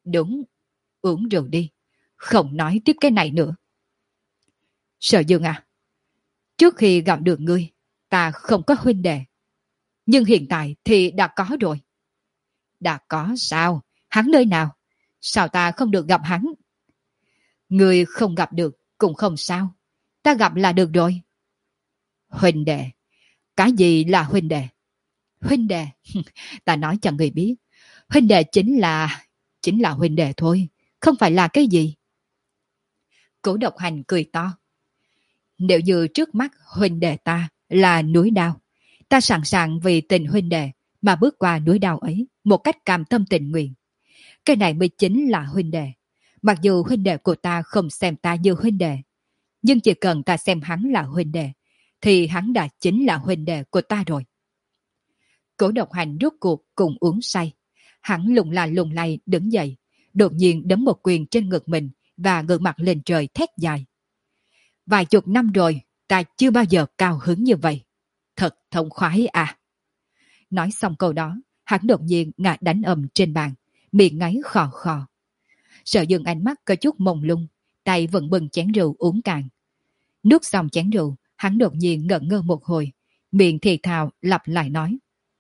Đúng, uống rượu đi, không nói tiếp cái này nữa. Sở Dương à, trước khi gặp được ngươi, ta không có huynh đệ. Nhưng hiện tại thì đã có rồi. Đã có sao? Hắn nơi nào? Sao ta không được gặp hắn? Ngươi không gặp được cũng không sao. Ta gặp là được rồi. Huynh đệ? Cái gì là huynh đệ? Huynh đệ? Ta nói cho người biết. Huynh đệ chính là... Chính là huynh đệ thôi. Không phải là cái gì. Cố Độc Hành cười to. Nếu như trước mắt huynh đệ ta là núi đao, ta sẵn sàng vì tình huynh đệ mà bước qua núi đao ấy một cách cam tâm tình nguyện. Cái này mới chính là huynh đệ. Mặc dù huynh đệ của ta không xem ta như huynh đệ, nhưng chỉ cần ta xem hắn là huynh đệ, thì hắn đã chính là huynh đệ của ta rồi. Cố Độc Hành rốt cuộc cùng uống say. Hắn lùng là lùng lay đứng dậy, đột nhiên đấm một quyền trên ngực mình và ngửa mặt lên trời thét dài. Vài chục năm rồi, ta chưa bao giờ cao hứng như vậy. Thật thông khoái à. Nói xong câu đó, hắn đột nhiên ngã đánh ầm trên bàn, miệng ngáy khò khò. Sở Dương ánh mắt có chút mông lung, tay vẫn bưng chén rượu uống cạn. Nuốt xong chén rượu, hắn đột nhiên ngẩn ngơ một hồi, miệng thì thào lặp lại nói.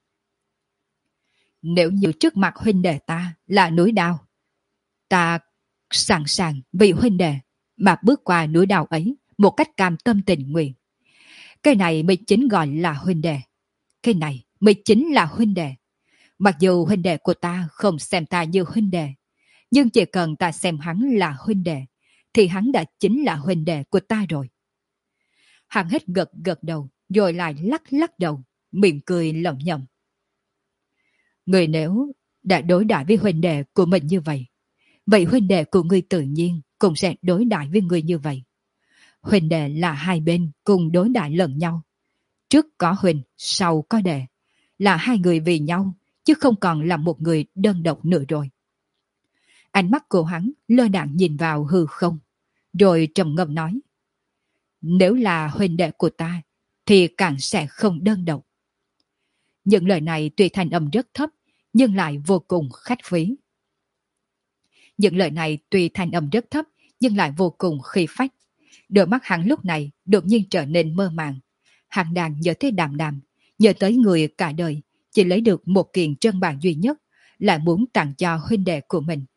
Nếu như trước mặt huynh đệ ta là núi đao, ta sẵn sàng vì huynh đệ mà bước qua núi đao ấy một cách cam tâm tình nguyện. Cái này mới chính gọi là huynh đệ. Cái này mới chính là huynh đệ. Mặc dù huynh đệ của ta không xem ta như huynh đệ, nhưng chỉ cần ta xem hắn là huynh đệ, thì hắn đã chính là huynh đệ của ta rồi. Hắn hết gật gật đầu, rồi lại lắc lắc đầu, mỉm cười lẩm nhẩm. Người nếu đã đối đãi với huynh đệ của mình như vậy, vậy huynh đệ của người tự nhiên cũng sẽ đối đãi với người như vậy. Huynh đệ là hai bên cùng đối đãi lẫn nhau. Trước có huynh, sau có đệ. Là hai người vì nhau, chứ không còn là một người đơn độc nữa rồi. Ánh mắt của hắn lơ đãng nhìn vào hư không, rồi trầm ngâm nói. Nếu là huynh đệ của ta, thì càng sẽ không đơn độc. Những lời này tuy thành âm rất thấp, nhưng lại vô cùng khách khí. Những lời này tuy thành âm rất thấp, nhưng lại vô cùng khí phách. Đôi mắt hắn lúc này đột nhiên trở nên mơ màng. Hắn đang nhớ tới Đàm Đàm, nhớ tới người cả đời chỉ lấy được một kiện trân bạc duy nhất, lại muốn tặng cho huynh đệ của mình.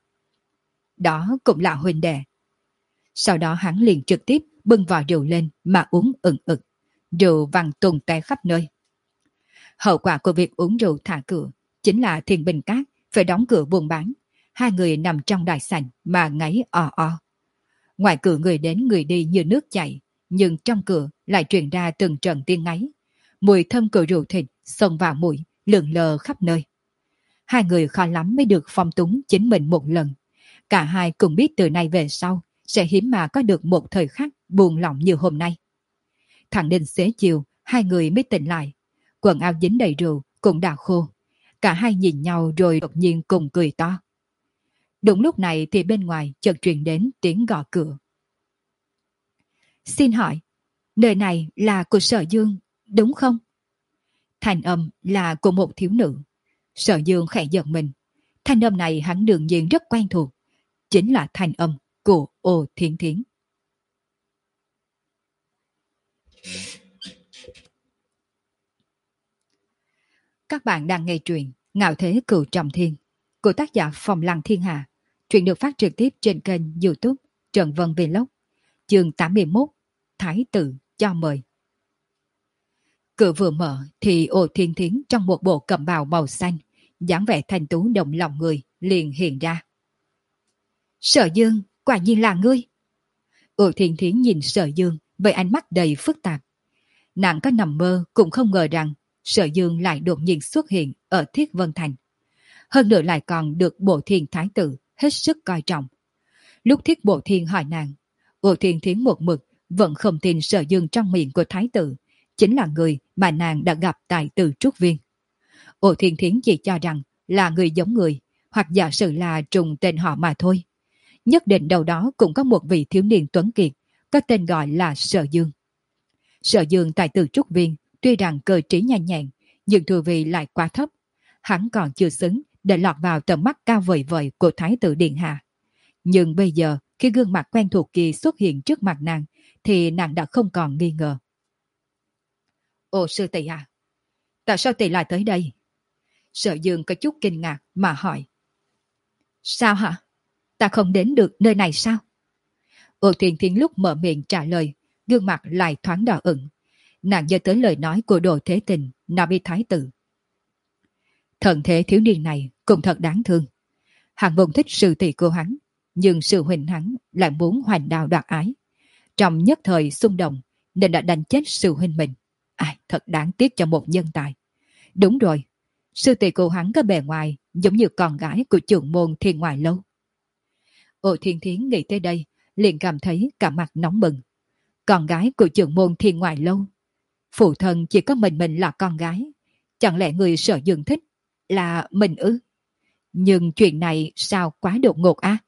Đó cũng là huynh đệ. Sau đó hắn liền trực tiếp bưng vò rượu lên mà uống ừng ực. Rượu văng tung tóe khắp nơi. Hậu quả của việc uống rượu thả cửa chính là Thiên Bình Các phải đóng cửa buôn bán. Hai người nằm trong đại sảnh mà ngáy o o. Ngoài cửa người đến người đi như nước chảy, nhưng trong cửa lại truyền ra từng trận tiếng ngáy. Mùi thơm của rượu thịt xông vào mũi, lượn lờ khắp nơi. Hai người khó lắm mới được phong túng chính mình một lần. Cả hai cùng biết từ nay về sau sẽ hiếm mà có được một thời khắc buồn lỏng như hôm nay. Thẳng đến xế chiều, hai người mới tỉnh lại. Quần áo dính đầy rượu cũng đã khô. Cả hai nhìn nhau rồi đột nhiên cùng cười to. Đúng lúc này thì bên ngoài chợt truyền đến tiếng gõ cửa. Xin hỏi, nơi này là của Sở Dương, đúng không? Thanh âm là của một thiếu nữ. Sở Dương khẽ giật mình. Thanh âm này hắn đương nhiên rất quen thuộc. Chính là thanh âm của Ô Thiên Thiến. Các bạn đang nghe truyện Ngạo Thế Cửu Trọng Thiên của tác giả Phong Lăng Thiên Hà. Truyện được phát trực tiếp trên kênh YouTube Trần Vân Vlog. Chương tám mươi mốt, Thái tử cho mời. Cửa vừa mở thì Ô Thiên Thiến trong một bộ cẩm bào màu xanh, dáng vẻ thanh tú động lòng người liền hiện ra. Sở Dương, quả nhiên là ngươi. Ô Thiên Thiến nhìn Sở Dương với ánh mắt đầy phức tạp. Nàng có nằm mơ cũng không ngờ rằng Sở Dương lại đột nhiên xuất hiện ở Thiết Vân Thành. Hơn nữa lại còn được Bộ Thiên Thái tử hết sức coi trọng. Lúc Thiết Bộ Thiên hỏi nàng, Ô Thiên Thiến một mực vẫn không tin Sở Dương trong miệng của Thái tử chính là người mà nàng đã gặp tại Từ Trúc Viên. Ô Thiên Thiến chỉ cho rằng là người giống người, hoặc giả sử là trùng tên họ mà thôi. Nhất định đâu đó cũng có một vị thiếu niên tuấn kiệt, có tên gọi là Sở Dương. Sở Dương tại Từ Trúc Viên tuy rằng cơ trí nhanh nhẹn, nhưng thừa vị lại quá thấp. Hắn còn chưa xứng để lọt vào tầm mắt cao vời vời của Thái tử Điện Hạ. Nhưng bây giờ, khi gương mặt quen thuộc kia xuất hiện trước mặt nàng, thì nàng đã không còn nghi ngờ. Ồ sư tỷ à, tại sao tỷ lại tới đây? Sở Dương có chút kinh ngạc mà hỏi. Sao hả? Ta không đến được nơi này sao? Ô Thiên Thiến lúc mở miệng trả lời, gương mặt lại thoáng đỏ ửng. Nàng nhớ tới lời nói của Đồ Thế Tình, nói với Thái tử. Thần thế thiếu niên này cũng thật đáng thương. Hắn vốn thích sư tỷ của hắn, nhưng sư huynh hắn lại muốn hoành đao đoạt ái. Trong nhất thời xung động nên đã đánh chết sư huynh mình. Ai, thật đáng tiếc cho một nhân tài. Đúng rồi, sư tỷ của hắn có bề ngoài giống như con gái của trưởng môn Thiên Ngoại Lâu. Ô Thiên Thiến nghĩ tới đây, liền cảm thấy cả mặt nóng bừng. Con gái của trưởng môn Thiên Ngoại Lâu. Phụ thân chỉ có mình mình là con gái. Chẳng lẽ người Sở Dương thích là mình ư? Nhưng chuyện này sao quá đột ngột á?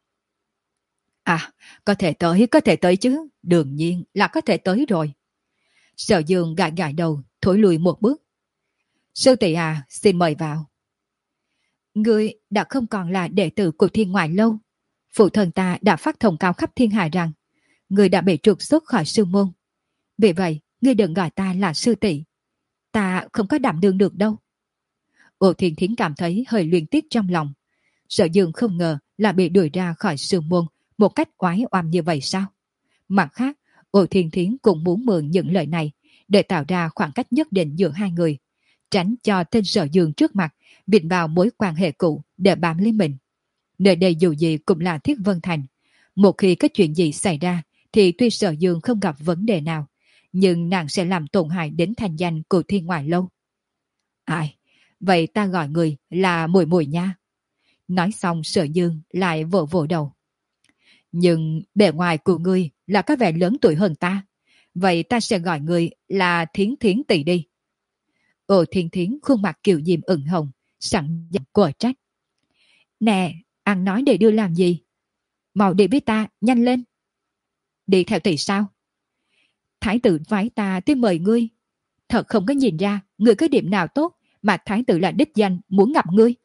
À? à, có thể tới, có thể tới chứ. Đương nhiên là có thể tới rồi. Sở Dương gãi gãi đầu, thối lùi một bước. Sư tỷ à, xin mời vào. Ngươi đã không còn là đệ tử của Thiên Ngoại Lâu. Phụ thân ta đã phát thông cáo khắp thiên hạ rằng ngươi đã bị trục xuất khỏi sư môn. Vì vậy, ngươi đừng gọi ta là sư tỷ. Ta không có đảm đương được đâu. Ô Thiên Thiến cảm thấy hơi luyến tiếc trong lòng. Sở Dương không ngờ là bị đuổi ra khỏi sư môn một cách oái oăm như vậy sao? Mặt khác, Ô Thiên Thiến cũng muốn mượn những lời này để tạo ra khoảng cách nhất định giữa hai người, tránh cho tên Sở Dương trước mặt vịn vào mối quan hệ cũ để bám lấy mình. Nơi đây dù gì cũng là Thiết Vân Thành. Một khi có chuyện gì xảy ra thì tuy Sở Dương không gặp vấn đề nào, nhưng nàng sẽ làm tổn hại đến thanh danh của Thiên Ngoại Lâu. Ai? Vậy ta gọi người là Mùi Mùi nha. Nói xong Sở Dương lại vỗ vỗ đầu. Nhưng bề ngoài của ngươi là có vẻ lớn tuổi hơn ta. Vậy ta sẽ gọi ngươi là Thiến Thiến tỷ đi. Ô Thiên Thiến khuôn mặt kiều diễm ửng hồng, sẵn giọng của trách. Nè, ăn nói để đưa làm gì? Mau đi với ta, nhanh lên. Đi theo tỷ sao? Thái tử phái ta tới mời ngươi. Thật không có nhìn ra ngươi có điểm nào tốt mà thái tử là đích danh muốn gặp ngươi.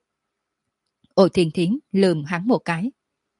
Ô Thiên Thiến lườm hắn một cái.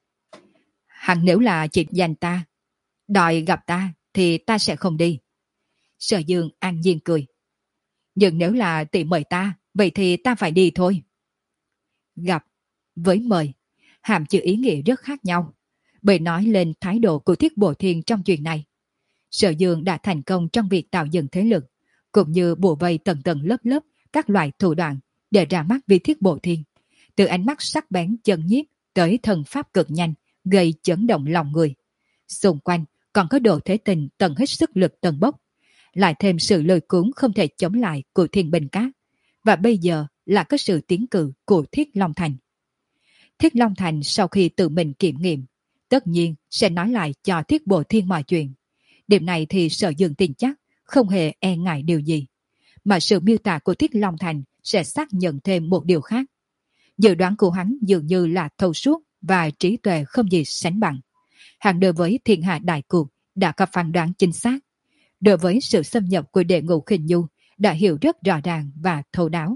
Hắn nếu là chỉ dành ta, đòi gặp ta thì ta sẽ không đi. Sở Dương an nhiên cười. Nhưng nếu là tỷ mời ta, vậy thì ta phải đi thôi. Gặp với mời, hàm chữ ý nghĩa rất khác nhau. Bởi nói lên thái độ của Thiết Bộ Thiên trong chuyện này. Sở Dương đã thành công trong việc tạo dựng thế lực, cũng như bùa vây tầng tầng lớp lớp các loại thủ đoạn để ra mắt với Thiết Bộ Thiên. Từ ánh mắt sắc bén chấn nhiếp tới thần pháp cực nhanh, gây chấn động lòng người. Xung quanh còn có Đồ Thế Tình tận hết sức lực tần bốc, lại thêm sự lôi cuốn không thể chống lại của Thiên Bình Cát, và bây giờ là có sự tiến cử của Thiết Long Thành. Thiết Long Thành sau khi tự mình kiểm nghiệm, tất nhiên sẽ nói lại cho Thiết Bộ Thiên mọi chuyện. Điểm này thì Sở Dương tin chắc không hề e ngại điều gì, mà sự miêu tả của Thiết Long Thành sẽ xác nhận thêm một điều khác. Dự đoán của hắn dường như là thấu suốt và trí tuệ không gì sánh bằng. Hắn đối với thiên hạ đại cuộc đã có phán đoán chính xác. Đối với sự xâm nhập của Đệ Ngũ Khinh Nhu đã hiểu rất rõ ràng và thấu đáo.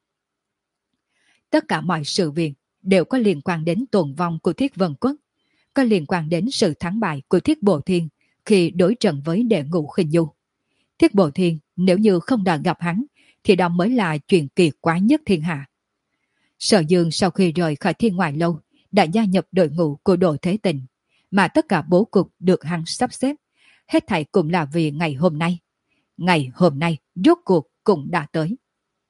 Tất cả mọi sự việc đều có liên quan đến tồn vong của Thiết Vân Quốc, có liên quan đến sự thắng bại của Thiết Bộ Thiên khi đối trận với Đệ Ngũ Khinh Nhu. Thiết Bộ Thiên nếu như không đã gặp hắn thì đó mới là chuyện kỳ quái nhất thiên hạ. Sở Dương sau khi rời khỏi Thiên Ngoại Lâu đã gia nhập đội ngũ của Đồ Thế Tình, mà tất cả bố cục được hắn sắp xếp, hết thảy cũng là vì ngày hôm nay. Ngày hôm nay rốt cuộc cũng đã tới.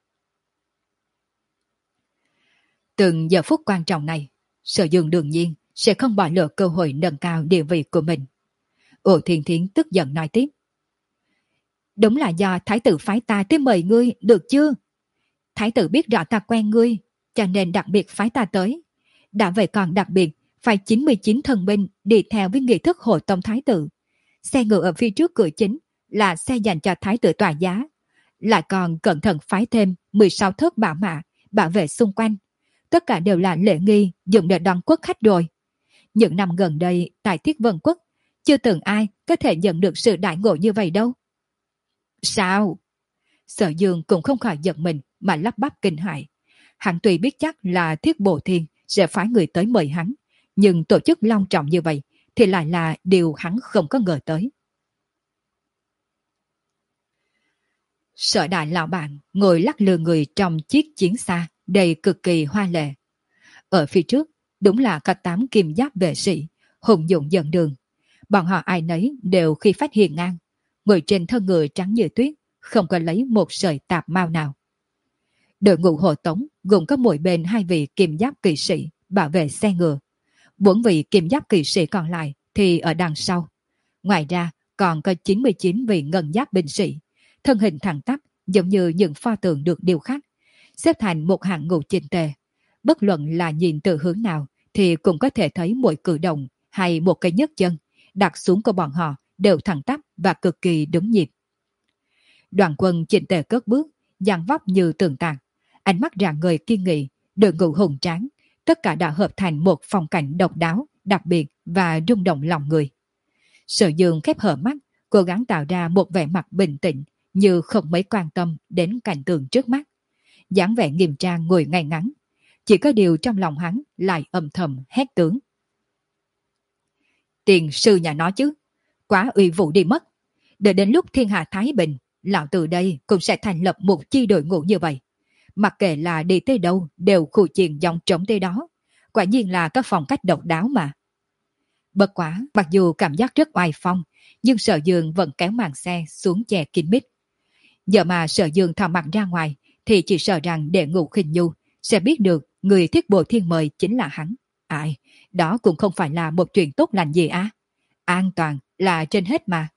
Từng giờ phút quan trọng này, Sở Dương đương nhiên sẽ không bỏ lỡ cơ hội nâng cao địa vị của mình. Ô Thiên Thiến tức giận nói tiếp. Đúng là do thái tử phái ta tới mời ngươi, được chưa? Thái tử biết rõ ta quen ngươi, cho nên đặc biệt phái ta tới. Đã vậy còn đặc biệt phải chín mươi chín thần binh đi theo với nghi thức hộ tông thái tử. Xe ngựa ở phía trước cửa chính là xe dành cho thái tử tòa giá. Lại còn cẩn thận phái thêm mười sáu thớt bảo mã, bảo vệ xung quanh. Tất cả đều là lễ nghi dùng để đón quốc khách rồi. Những năm gần đây tại Thiết Vân Quốc, chưa từng ai có thể nhận được sự đại ngộ như vậy đâu. Sao? Sở Dương cũng không khỏi giật mình mà lắp bắp kinh hãi. Hắn tuy biết chắc là Thiết Bộ Thiên sẽ phái người tới mời hắn, nhưng tổ chức long trọng như vậy thì lại là điều hắn không có ngờ tới. Sở đại lão bạn ngồi lắc lư người trong chiếc chiến xa đầy cực kỳ hoa lệ. Ở phía trước đúng là có tám kim giáp vệ sĩ hùng dũng dẫn đường. Bọn họ ai nấy đều khi phát hiện ngang, ngồi trên thân ngựa trắng như tuyết, không có lấy một sợi tạp mao nào. Đội ngũ hộ tống gồm có mỗi bên hai vị kim giáp kỵ sĩ bảo vệ xe ngựa. Bốn vị kim giáp kỵ sĩ còn lại thì ở đằng sau. Ngoài ra còn có chín mươi chín vị ngân giáp binh sĩ, thân hình thẳng tắp giống như những pho tượng được điêu khắc, xếp thành một hàng ngũ chỉnh tề. Bất luận là nhìn từ hướng nào thì cũng có thể thấy mỗi cử động hay một cái nhấc chân đặt xuống của bọn họ đều thẳng tắp và cực kỳ đúng nhịp. Đoàn quân chỉnh tề cất bước, dàn vóc như tường tạc, ánh mắt rạng ngời kiên nghị, đội ngũ hùng tráng, tất cả đã hợp thành một phong cảnh độc đáo, đặc biệt và rung động lòng người. Sở Dương khép hờ mắt, cố gắng tạo ra một vẻ mặt bình tĩnh, như không mấy quan tâm đến cảnh tượng trước mắt. Dáng vẻ nghiêm trang ngồi ngay ngắn, chỉ có điều trong lòng hắn lại âm thầm hét tướng. Tiền sư nhà nó chứ, quá uy vũ đi mất. Đợi đến lúc thiên hạ thái bình, lão từ đây cũng sẽ thành lập một chi đội ngũ như vậy. Mặc kệ là đi tới đâu đều khu chiền dòng trống tới đó. Quả nhiên là các phong cách độc đáo mà. Bất quá, mặc dù cảm giác rất oai phong, nhưng Sở Dương vẫn kéo màn xe xuống che kín mít. Giờ mà Sở Dương thò mặt ra ngoài, thì chỉ sợ rằng Đệ Ngũ Khinh Nhu sẽ biết được người Thiết Bộ Thiên mời chính là hắn. Ai, đó cũng không phải là một chuyện tốt lành gì á. An toàn là trên hết mà.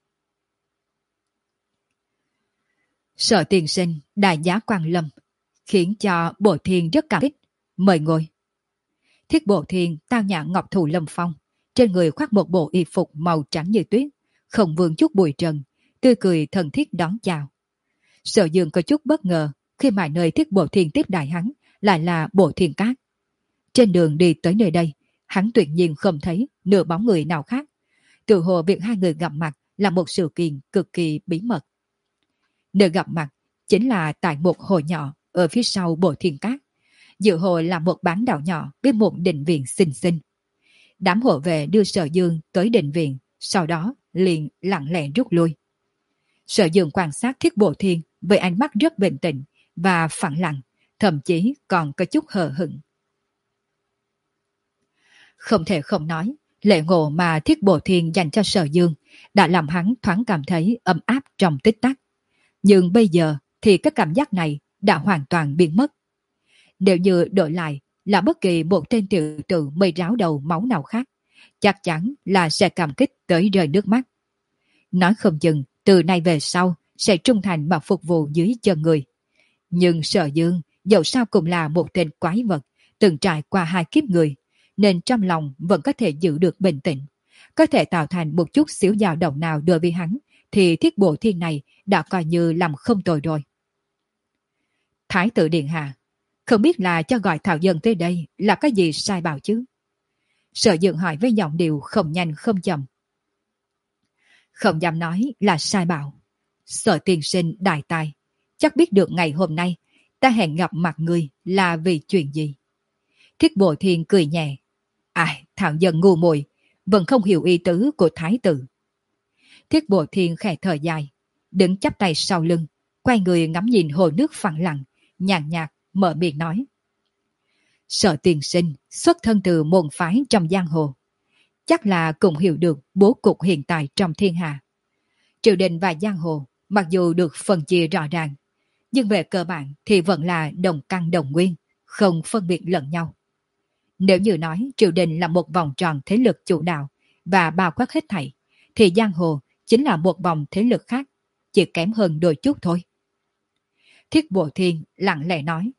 Sở tiên sinh đại giá Quang Lâm, khiến cho Bộ Thiên rất cảm kích. Mời ngồi. Thiết Bộ Thiên tao nhã ngọc thụ lâm phong, trên người khoác một bộ y phục màu trắng như tuyết, không vương chút bụi trần, tươi cười thân thiết đón chào. Sở Dương có chút bất ngờ khi mà nơi Thiết Bộ Thiên tiếp đại hắn lại là Bộ Thiên Cát. Trên đường đi tới nơi đây, hắn tuyệt nhiên không thấy nửa bóng người nào khác. Tự hồ việc hai người gặp mặt là một sự kiện cực kỳ bí mật. Nơi gặp mặt chính là tại một hồ nhỏ ở phía sau Bộ Thiên Cát. Giữa hồ là một bán đảo nhỏ với một đình viện xinh xinh. Đám hộ vệ đưa Sở Dương tới đình viện, sau đó liền lặng lẽ rút lui. Sở Dương quan sát Thiết Bộ Thiên với ánh mắt rất bình tĩnh và phẳng lặng, thậm chí còn có chút hờ hững. Không thể không nói, lễ ngộ mà Thiết Bộ Thiên dành cho Sở Dương đã làm hắn thoáng cảm thấy ấm áp trong tích tắc. Nhưng bây giờ thì cái cảm giác này đã hoàn toàn biến mất. Nếu như đổi lại là bất kỳ một tên tiểu tử mây ráo đầu máu nào khác, chắc chắn là sẽ cảm kích tới rơi nước mắt. Nói không chừng từ nay về sau sẽ trung thành mà phục vụ dưới chân người. Nhưng Sở Dương dẫu sao cũng là một tên quái vật từng trải qua hai kiếp người, nên trong lòng vẫn có thể giữ được bình tĩnh, có thể tạo thành một chút xíu dao động nào đối với hắn, thì Thiết Bộ Thiên này đã coi như làm không tồi rồi. Thái tử điện hạ, không biết là cho gọi Thảo Dân tới đây là cái gì sai bảo chứ? Sở Dương hỏi với giọng điệu không nhanh không chậm. Không dám nói là sai bảo. Sở tiên sinh đại tài, chắc biết được ngày hôm nay ta hẹn gặp mặt người là vì chuyện gì. Thiết Bộ Thiên cười nhẹ. Ai, Thảo Dân ngu muội, vẫn không hiểu ý tứ của thái tử. Thiết Bộ Thiên khẽ thở dài, đứng chắp tay sau lưng, quay người ngắm nhìn hồ nước phẳng lặng, nhàn nhạt mở miệng nói. Sở tiên sinh xuất thân từ môn phái trong giang hồ, chắc là cũng hiểu được bố cục hiện tại trong thiên hạ. Triều đình và giang hồ mặc dù được phân chia rõ ràng, nhưng về cơ bản thì vẫn là đồng căn đồng nguyên, không phân biệt lẫn nhau. Nếu như nói triều đình là một vòng tròn thế lực chủ đạo và bao quát hết thảy, thì giang hồ chính là một vòng thế lực khác, chỉ kém hơn đôi chút thôi. Thiết Bộ Thiên lặng lẽ nói.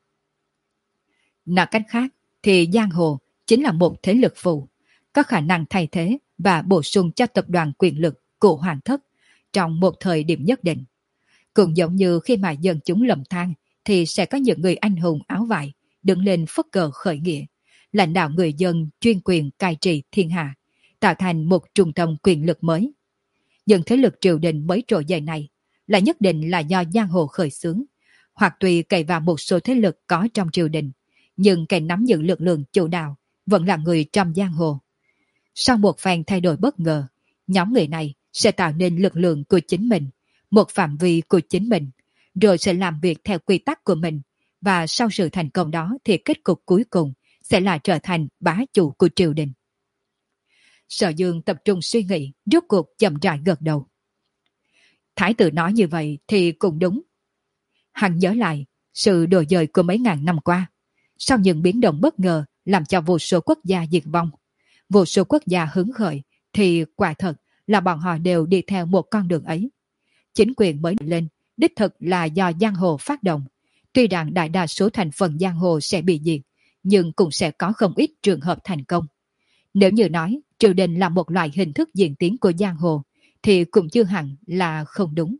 Nói cách khác thì giang hồ chính là một thế lực phụ, có khả năng thay thế và bổ sung cho tập đoàn quyền lực của hoàng thất trong một thời điểm nhất định. Cũng giống như khi mà dân chúng lầm than thì sẽ có những người anh hùng áo vải đứng lên phất cờ khởi nghĩa, lãnh đạo người dân chuyên quyền cai trị thiên hạ, tạo thành một trung tâm quyền lực mới. Nhưng thế lực triều đình mới trỗi dậy này là nhất định là do giang hồ khởi xướng, hoặc tùy cậy vào một số thế lực có trong triều đình, nhưng kẻ nắm giữ lực lượng chủ đạo vẫn là người trong giang hồ. Sau một phen thay đổi bất ngờ, nhóm người này sẽ tạo nên lực lượng của chính mình, một phạm vi của chính mình, rồi sẽ làm việc theo quy tắc của mình, và sau sự thành công đó thì kết cục cuối cùng sẽ là trở thành bá chủ của triều đình. Sở Dương tập trung suy nghĩ, rốt cuộc chậm rãi gật đầu. Thái tử nói như vậy thì cũng đúng. Hắn nhớ lại sự đổi dời của mấy ngàn năm qua, sau những biến động bất ngờ làm cho vô số quốc gia diệt vong, vô số quốc gia hứng khởi, thì quả thật là bọn họ đều đi theo một con đường ấy. Chính quyền mới lên, đích thực là do giang hồ phát động. Tuy rằng đại đa số thành phần giang hồ sẽ bị diệt, nhưng cũng sẽ có không ít trường hợp thành công. Nếu như nói triều đình là một loại hình thức diễn tiến của giang hồ, thì cũng chưa hẳn là không đúng.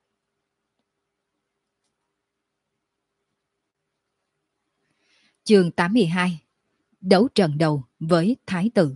Chương tám mươi hai. Đấu trận đầu với Thái tử.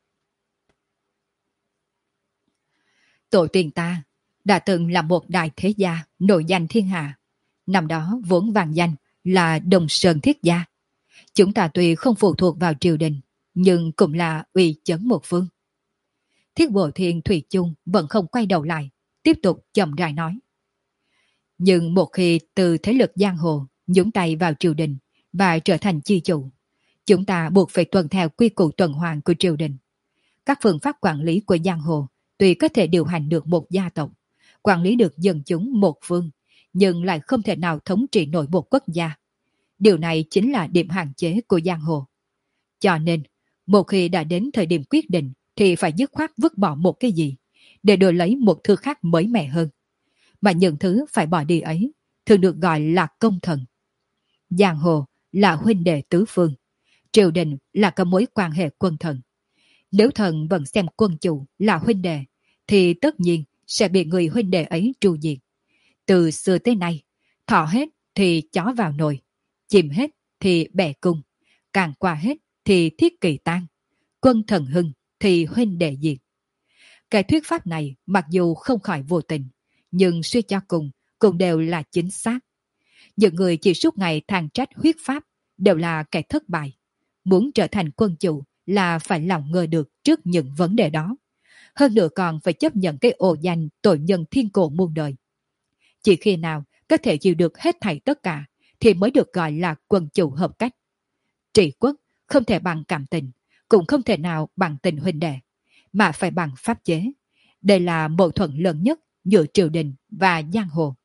Tổ tiên ta đã từng là một đại thế gia nổi danh thiên hạ. Năm đó vốn vang danh là Đông Sơn Thiết Gia. Chúng ta tuy không phụ thuộc vào triều đình, nhưng cũng là uy chấn một phương. Thiết Bộ Thiên thủy chung vẫn không quay đầu lại, tiếp tục chậm rãi nói. Nhưng một khi từ thế lực giang hồ nhúng tay vào triều đình và trở thành chi chủ, chúng ta buộc phải tuân theo quy củ tuần hoàn của triều đình. Các phương pháp quản lý của giang hồ tuy có thể điều hành được một gia tộc, quản lý được dân chúng một phương, nhưng lại không thể nào thống trị nổi một quốc gia. Điều này chính là điểm hạn chế của giang hồ. Cho nên, một khi đã đến thời điểm quyết định thì phải dứt khoát vứt bỏ một cái gì, để đổi lấy một thứ khác mới mẻ hơn. Mà những thứ phải bỏ đi ấy thường được gọi là công thần. Giang hồ là huynh đệ tứ phương, triều đình là có mối quan hệ quân thần. Nếu thần vẫn xem quân chủ là huynh đệ, thì tất nhiên sẽ bị người huynh đệ ấy tru diệt. Từ xưa tới nay, thọ hết thì chó vào nồi, chìm hết thì bẻ cung, càng qua hết thì thiết kỷ tan, quân thần hưng thì huynh đệ diệt. Cái thuyết pháp này mặc dù không khỏi vô tình, nhưng suy cho cùng cũng đều là chính xác. Những người chỉ suốt ngày than trách huyết pháp đều là kẻ thất bại. Muốn trở thành quân chủ là phải lòng ngờ được trước những vấn đề đó. Hơn nữa còn phải chấp nhận cái ồ danh tội nhân thiên cổ muôn đời. Chỉ khi nào có thể chịu được hết thảy tất cả thì mới được gọi là quân chủ hợp cách. Trị quốc không thể bằng cảm tình, cũng không thể nào bằng tình huynh đệ, mà phải bằng pháp chế. Đây là mâu thuẫn lớn nhất giữa triều đình và giang hồ.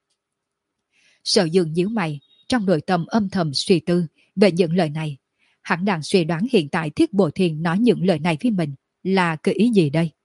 Sở Dương nhíu mày, trong nội tâm âm thầm suy tư về những lời này. Hắn đang suy đoán hiện tại Thiết Bộ Thiên nói những lời này với mình là cái ý gì đây?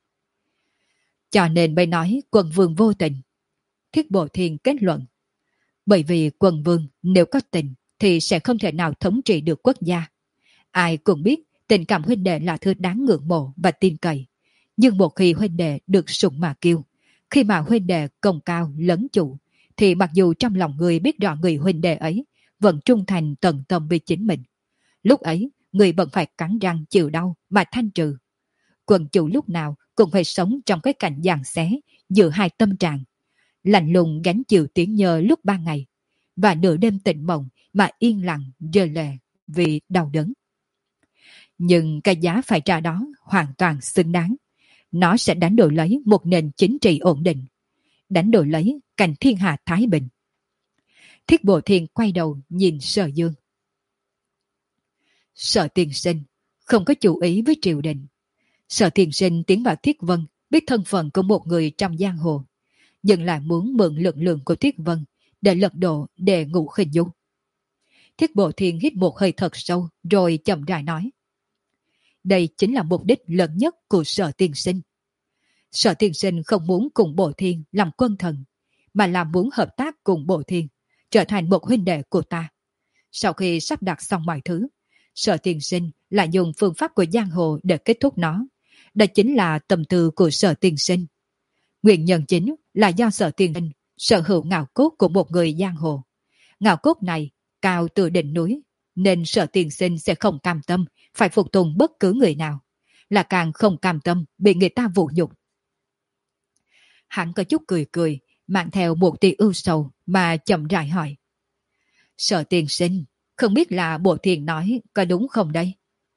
Cho nên mới nói quần vương vô tình. Thiết Bộ Thiên kết luận. Bởi vì quần vương nếu có tình thì sẽ không thể nào thống trị được quốc gia. Ai cũng biết tình cảm huynh đệ là thứ đáng ngưỡng mộ và tin cậy. Nhưng một khi huynh đệ được sủng mà kiêu, khi mà huynh đệ công cao lấn chủ, thì mặc dù trong lòng người biết rõ người huynh đệ ấy vẫn trung thành tận tâm với chính mình, lúc ấy người vẫn phải cắn răng chịu đau mà thanh trừ. Quần chủ lúc nào cũng phải sống trong cái cảnh giằng xé giữa hai tâm trạng, lạnh lùng gánh chịu tiếng nhơ lúc ban ngày, và nửa đêm tỉnh mộng mà yên lặng rơi lệ vì đau đớn. Nhưng cái giá phải trả đó hoàn toàn xứng đáng. Nó sẽ đánh đổi lấy một nền chính trị ổn định, đánh đổi lấy cảnh thiên hạ thái bình. Thiết Bộ Thiên quay đầu nhìn Sở Dương. Sở tiên sinh không có chú ý với triều đình. Sở tiên sinh tiến vào Thiết Vân biết thân phận của một người trong giang hồ, nhưng lại muốn mượn lực lượng của Thiết Vân để lật đổ để ngụ khinh dung. Thiết Bộ Thiên hít một hơi thật sâu rồi chậm rãi nói. Đây chính là mục đích lớn nhất của Sở tiên sinh. Sở tiên sinh không muốn cùng Bộ Thiên làm quân thần, mà là muốn hợp tác cùng Bộ Thiên, trở thành một huynh đệ của ta. Sau khi sắp đặt xong mọi thứ, Sở tiên sinh lại dùng phương pháp của giang hồ để kết thúc nó. Đó chính là tâm tư của Sở tiên sinh. Nguyên nhân chính là do Sở tiên sinh sở hữu ngạo cốt của một người giang hồ. Ngạo cốt này cao từ đỉnh núi, nên Sở tiên sinh sẽ không cam tâm phải phục tùng bất cứ người nào, là càng không cam tâm bị người ta vũ nhục. Hắn có chút cười cười, mang theo một tia ưu sầu mà chậm rãi hỏi. Sở tiên sinh, không biết là Bộ Thiên nói có đúng không đây?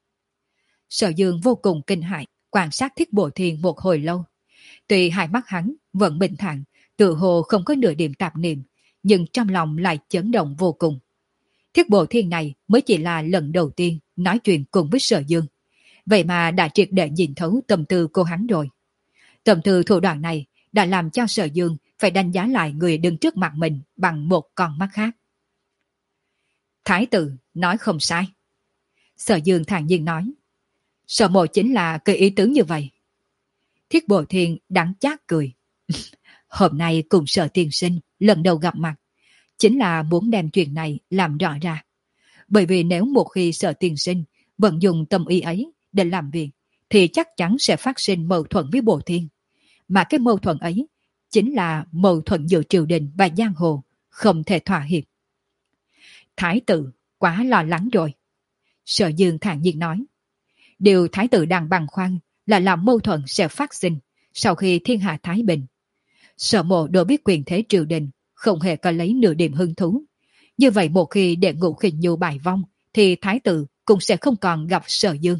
Sở Dương vô cùng kinh hãi, quan sát Thiết Bộ Thiên một hồi lâu. Tuy hai mắt hắn vẫn bình thản, tự hồ không có nửa điểm tạp niệm, nhưng trong lòng lại chấn động vô cùng. Thiết Bộ Thiên này mới chỉ là lần đầu tiên nói chuyện cùng với Sở Dương. Vậy mà đã triệt để nhìn thấu tâm tư cô hắn rồi. Tâm tư thủ đoạn này đã làm cho Sở Dương phải đánh giá lại người đứng trước mặt mình bằng một con mắt khác. Thái tử nói không sai. Sở Dương thản nhiên nói. Sở mộ chính là cái ý tứ như vậy. Thiết Bộ Thiên đắng chát cười. Hôm nay cùng Sở tiên sinh lần đầu gặp mặt, chính là muốn đem chuyện này làm rõ ra. Bởi vì nếu một khi Sở tiên sinh vận dụng tâm ý ấy để làm việc, thì chắc chắn sẽ phát sinh mâu thuẫn với Bộ Thiên. Mà cái mâu thuẫn ấy chính là mâu thuẫn giữa triều đình và giang hồ, không thể thỏa hiệp. Thái tử quá lo lắng rồi. Sở Dương thản nhiên nói. Điều thái tử đang băn khoăn là làm mâu thuẫn sẽ phát sinh sau khi thiên hạ thái bình. Sở mộ đối với quyền thế triều đình không hề có lấy nửa điểm hứng thú. Như vậy một khi đệ ngũ khinh nhu bại vong, thì thái tử cũng sẽ không còn gặp Sở Dương.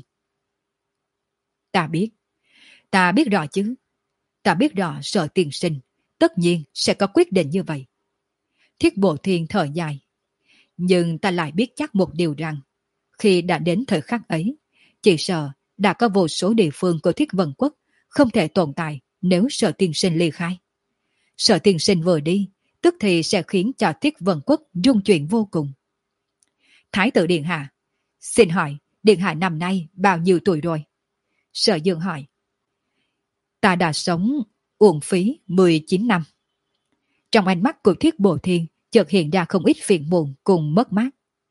Ta biết. Ta biết rõ chứ. Ta biết rõ Sở tiên sinh tất nhiên sẽ có quyết định như vậy. Thiết Bộ Thiên thở dài. Nhưng ta lại biết chắc một điều rằng, khi đã đến thời khắc ấy, chỉ sợ đã có vô số địa phương của Thiết Vân Quốc không thể tồn tại nếu Sở tiên sinh ly khai. Sở tiên sinh vừa đi, tức thì sẽ khiến cho Thiết Vân Quốc rung chuyển vô cùng. Thái tử Điện Hạ, xin hỏi, Điện Hạ năm nay bao nhiêu tuổi rồi? Sở Dương hỏi. Ta đã sống uổng phí mười chín năm. Trong ánh mắt của Thiết Bộ Thiên chợt hiện ra không ít phiền muộn cùng mất mát.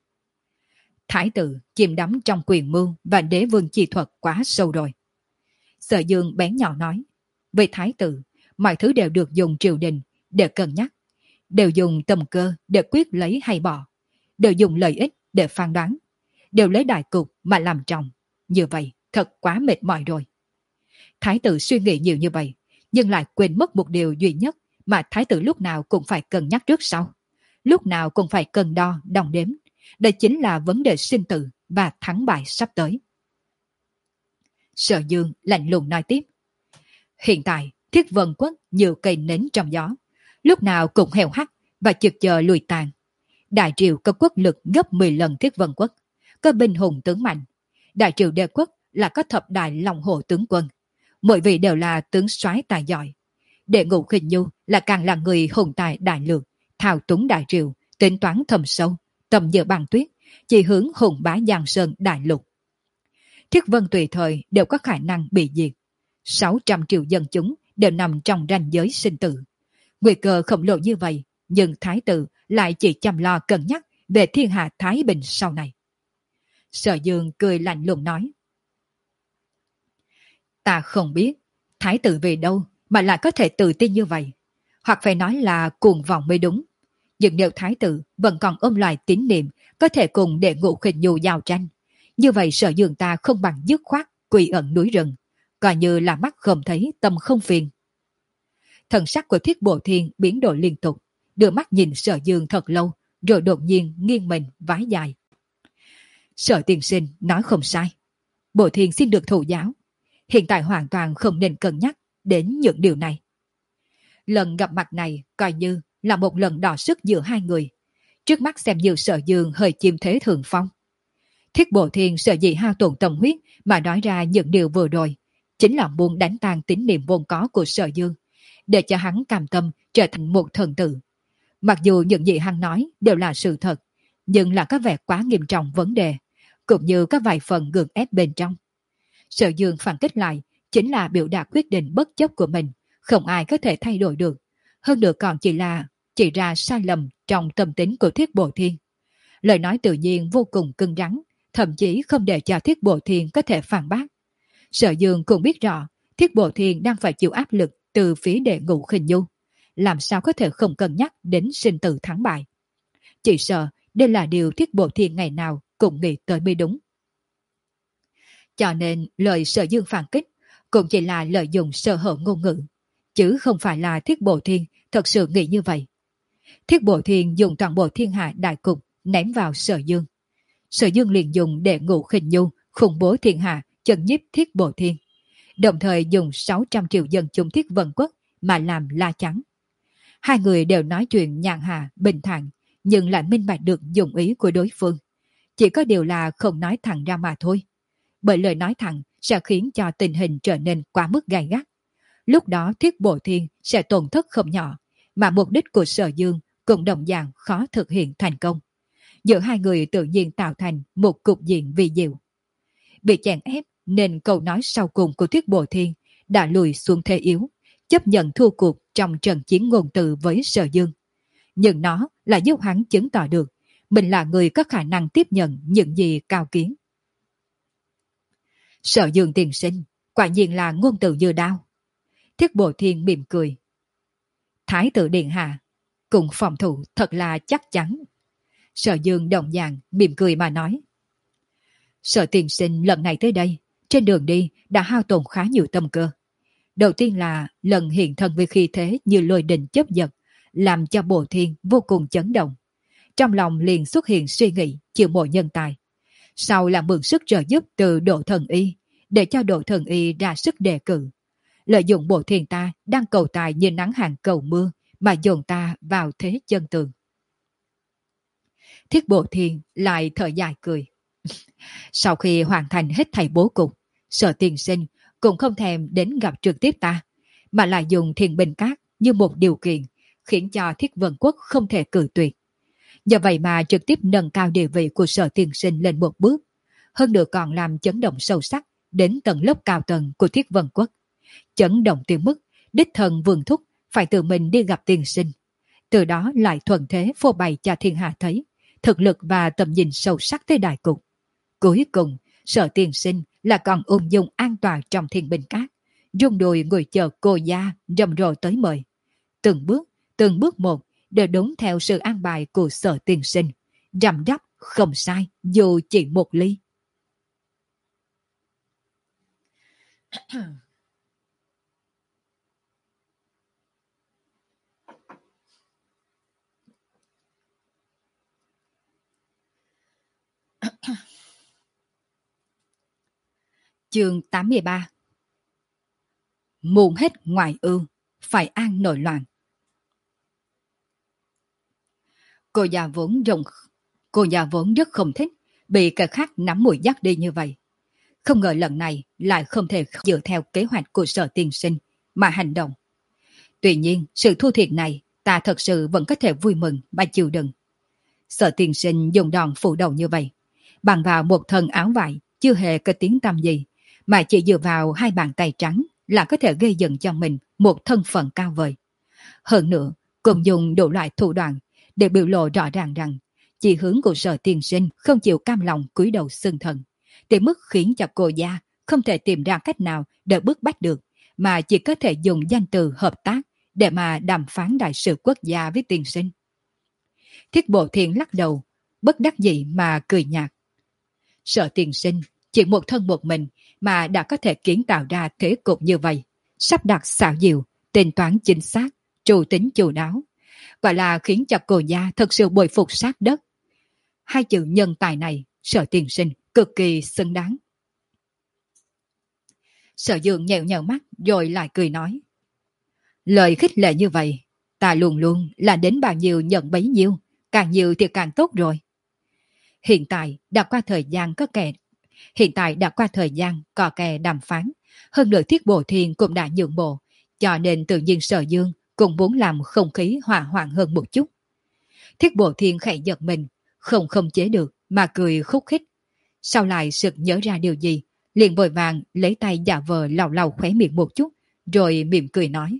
Thái tử chìm đắm trong quyền mưu và đế vương chi thuật quá sâu rồi. Sở Dương bén nhỏ nói. Về thái tử, mọi thứ đều được dùng triều đình để cân nhắc, đều dùng tâm cơ để quyết lấy hay bỏ, đều dùng lợi ích để phán đoán, đều lấy đại cục mà làm trọng. Như vậy thật quá mệt mỏi rồi. Thái tử suy nghĩ nhiều như vậy, nhưng lại quên mất một điều duy nhất mà thái tử lúc nào cũng phải cân nhắc trước sau, lúc nào cũng phải cân đo đong đếm. Đây chính là vấn đề sinh tử và thắng bại sắp tới. Sở Dương lạnh lùng nói tiếp. Hiện tại Thiết Vân Quốc như cây nến trong gió, lúc nào cũng heo hắt và chực chờ lùi tàn. Đại triều có quốc lực gấp mười lần Thiết Vân Quốc, có binh hùng tướng mạnh. Đại triều Đế Quốc là có thập đại lòng hồ tướng quân, mỗi vị đều là tướng soái tài giỏi. Đệ ngũ khinh nhu là càng là người hùng tài đại lược, thao túng đại triều, tính toán thầm sâu, tầm giờ bằng tuyết, chỉ hướng hùng bá Giang Sơn đại lục. Thiết Vân tùy thời đều có khả năng bị diệt. sáu trăm triệu dân chúng đều nằm trong ranh giới sinh tử. Nguy cơ khổng lồ như vậy, nhưng thái tử lại chỉ chăm lo cân nhắc về thiên hạ thái bình sau này. Sở Dương cười lạnh lùng nói. Ta không biết thái tử về đâu mà lại có thể tự tin như vậy, hoặc phải nói là cuồng vọng mới đúng. Nhưng nếu thái tử vẫn còn ôm loại tín niệm có thể cùng đệ ngũ khinh nhu giao tranh, như vậy Sở Dương ta không bằng dứt khoát quỳ ẩn núi rừng, coi như là mắt không thấy tâm không phiền. Thần sắc của Thiết Bộ Thiên biến đổi liên tục, đưa mắt nhìn Sở Dương thật lâu, rồi đột nhiên nghiêng mình vái dài. Sở tiên sinh nói không sai. Bộ Thiên xin được thụ giáo. Hiện tại hoàn toàn không nên cân nhắc đến những điều này. Lần gặp mặt này coi như là một lần đọ sức giữa hai người. Trước mắt xem như Sở Dương hơi chiêm thế thường phong. Thiết Bộ Thiên sợ dĩ hao tổn tâm huyết mà nói ra những điều vừa rồi, chính là muốn đánh tan tín niệm vốn có của Sở Dương, để cho hắn cam tâm trở thành một thần tử. Mặc dù những gì hắn nói đều là sự thật, nhưng là có vẻ quá nghiêm trọng vấn đề, cũng như có vài phần gượng ép bên trong. Sở Dương phản kích lại chính là biểu đạt quyết định bất chấp của mình, không ai có thể thay đổi được. Hơn nữa còn chỉ là chỉ ra sai lầm trong tâm tính của Thiết Bộ Thiên. Lời nói tự nhiên vô cùng cứng rắn, thậm chí không để cho Thiết Bộ Thiên có thể phản bác. Sở Dương cũng biết rõ Thiết Bộ Thiên đang phải chịu áp lực từ phía đệ ngũ khinh nhu, làm sao có thể không cân nhắc đến sinh tử thắng bại. Chỉ sợ đây là điều Thiết Bộ Thiên ngày nào cũng nghĩ tới mới đúng. Cho nên lời Sở Dương phản kích cũng chỉ là lợi dụng sơ hở ngôn ngữ, chứ không phải là Thiết Bộ Thiên thật sự nghĩ như vậy. Thiết Bộ Thiên dùng toàn bộ thiên hạ đại cục ném vào Sở Dương. Sở Dương liền dùng đệ ngũ khinh nhu khủng bố thiên hạ chấn nhiếp Thiết Bộ Thiên, đồng thời dùng sáu trăm triệu dân chúng Thiết Vân Quốc mà làm la chắn. Hai người đều nói chuyện nhàn hạ, bình thản, nhưng lại minh bạch được dụng ý của đối phương. Chỉ có điều là không nói thẳng ra mà thôi. Bởi lời nói thẳng sẽ khiến cho tình hình trở nên quá mức gay gắt. Lúc đó Thiết Bộ Thiên sẽ tổn thất không nhỏ, mà mục đích của Sở Dương cũng đồng dạng khó thực hiện thành công. Giữa hai người tự nhiên tạo thành một cục diện vi diệu. Bị chèn ép nên câu nói sau cùng của Thiết Bộ Thiên đã lùi xuống thế yếu, chấp nhận thua cuộc trong trận chiến ngôn từ với Sở Dương. Nhưng nó là giúp hắn chứng tỏ được mình là người có khả năng tiếp nhận những gì cao kiến. Sở Dương tiền sinh, quả nhiên là ngôn từ như đao. Thiết Bộ Thiên mỉm cười. Thái tử điện hạ, cùng phòng thủ thật là chắc chắn. Sở Dương đồng dạng mỉm cười mà nói. Sở tiền sinh lần này tới đây, trên đường đi đã hao tổn khá nhiều tâm cơ. Đầu tiên là lần hiện thân với khí thế như lôi đình chớp giật, làm cho Bộ Thiên vô cùng chấn động. Trong lòng liền xuất hiện suy nghĩ chiều mộ nhân tài. Sau là mượn sức trợ giúp từ Độ Thần Y, để cho Độ Thần Y ra sức đề cử. Lợi dụng Bộ Thiên ta đang cầu tài như nắng hạn cầu mưa, mà dồn ta vào thế chân tường. Thiết Bộ Thiên lại thở dài cười. Sau khi hoàn thành hết thảy bố cục, Sở tiền sinh cũng không thèm đến gặp trực tiếp ta, mà lại dùng Thiên Bình Các như một điều kiện, khiến cho Thiết Vân Quốc không thể cự tuyệt. Do vậy mà trực tiếp nâng cao địa vị của Sở tiền sinh lên một bước, hơn nữa còn làm chấn động sâu sắc đến tầng lớp cao tầng của Thiết Vân Quốc. Chấn động tới mức đích thân Vương Thúc phải tự mình đi gặp tiền sinh, từ đó lại thuận thế phô bày cho thiên hạ thấy thực lực và tầm nhìn sâu sắc tới đại cục. Cuối cùng, Sở tiền sinh là còn ung dung an toàn trong Thiên Bình Các, rung đùi ngồi chờ cô gia rầm rộ tới mời. Từng bước, từng bước một đều đúng theo sự an bài của Sở tiền sinh, rằm rắp không sai dù chỉ một ly. Chương tám mươi ba. Muôn hết ngoại ưu, phải an nội loạn. Cô già vốn rộng, cô già vốn rất không thích bị kẻ khác nắm mùi dắt đi như vậy. Không ngờ lần này lại không thể dựa theo kế hoạch của Sở tiên sinh mà hành động. Tuy nhiên, sự thua thiệt này ta thật sự vẫn có thể vui mừng mà chịu đựng. Sở tiên sinh dùng đòn phủ đầu như vậy, bằng vào một thân áo vải chưa hề có tiếng tăm gì, mà chỉ dựa vào hai bàn tay trắng là có thể gây dựng cho mình một thân phận cao vời. Hơn nữa, cùng dùng đủ loại thủ đoạn để biểu lộ rõ ràng rằng chỉ hướng của Sở tiên sinh không chịu cam lòng cúi đầu xưng thần, đến mức khiến cho cô gia không thể tìm ra cách nào để bức bách được, mà chỉ có thể dùng danh từ hợp tác để mà đàm phán đại sự quốc gia với tiên sinh. Thiết Bộ Thiên lắc đầu, bất đắc dĩ mà cười nhạt. Sở tiên sinh chỉ một thân một mình mà đã có thể kiến tạo ra thế cục như vậy, sắp đặt xảo diệu, tính toán chính xác, trù tính chu đáo, gọi là khiến cho cô gia thật sự bội phục sát đất. Hai chữ nhân tài này, Sở tiên sinh cực kỳ xứng đáng. Sở Dương nhẹo nhẹo mắt rồi lại cười nói. Lời khích lệ như vậy, ta luôn luôn là đến bao nhiêu nhận bấy nhiêu, càng nhiều thì càng tốt rồi. Hiện tại đã qua thời gian có kẻ Hiện tại đã qua thời gian có kẻ đàm phán, hơn nữa Thiết Bộ Thiên cũng đã nhượng bộ, cho nên tự nhiên Sở Dương cũng muốn làm không khí hòa hoãn hơn một chút. Thiết Bộ Thiên khẽ giật mình, không không chế được mà cười khúc khích. Sau lại sực nhớ ra điều gì, liền vội vàng lấy tay giả vờ lau lau khóe miệng một chút, rồi mỉm cười nói.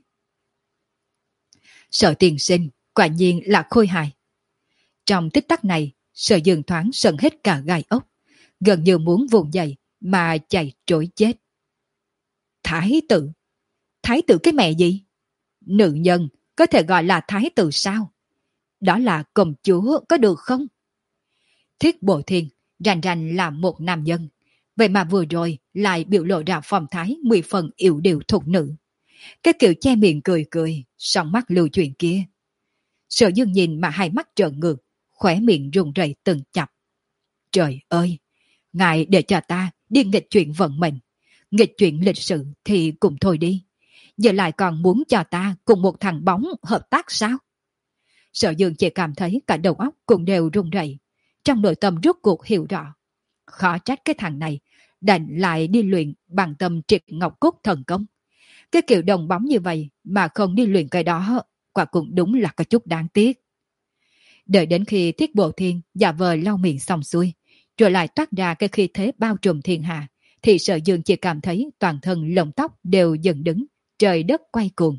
Sở tiên sinh, quả nhiên là khôi hài. Trong tích tắc này, Sở Dương thoáng sần hết cả gai ốc, gần như muốn vùng dậy mà chạy trối chết. Thái tử? Thái tử cái mẹ gì? Nữ nhân có thể gọi là thái tử sao? Đó là công chúa có được không? Thiết Bộ Thiên rành rành là một nam nhân, vậy mà vừa rồi lại biểu lộ ra phong thái mười phần yếu điệu thục nữ. Cái kiểu che miệng cười cười, song mắt lưu chuyện kia. Sở Dương nhìn mà hai mắt trợn ngược, khóe miệng run rẩy từng chập. Trời ơi, ngài để cho ta đi nghịch chuyện vận mệnh, nghịch chuyện lịch sử thì cùng thôi đi. Giờ lại còn muốn cho ta cùng một thằng bóng hợp tác sao? Sở Dương chỉ cảm thấy cả đầu óc cũng đều run rẩy, trong nội tâm rốt cuộc hiểu rõ. Khó trách cái thằng này đành lại đi luyện bằng tâm triệt ngọc cốt thần công. Cái kiểu đồng bóng như vậy mà không đi luyện cái đó, quả cũng đúng là có chút đáng tiếc. Đợi đến khi Thiết Bộ Thiên giả vờ lau miệng xong xuôi, rồi lại toát ra cái khí thế bao trùm thiên hạ, thì Sở Dương chỉ cảm thấy toàn thân lông tóc đều dần đứng, trời đất quay cuồng.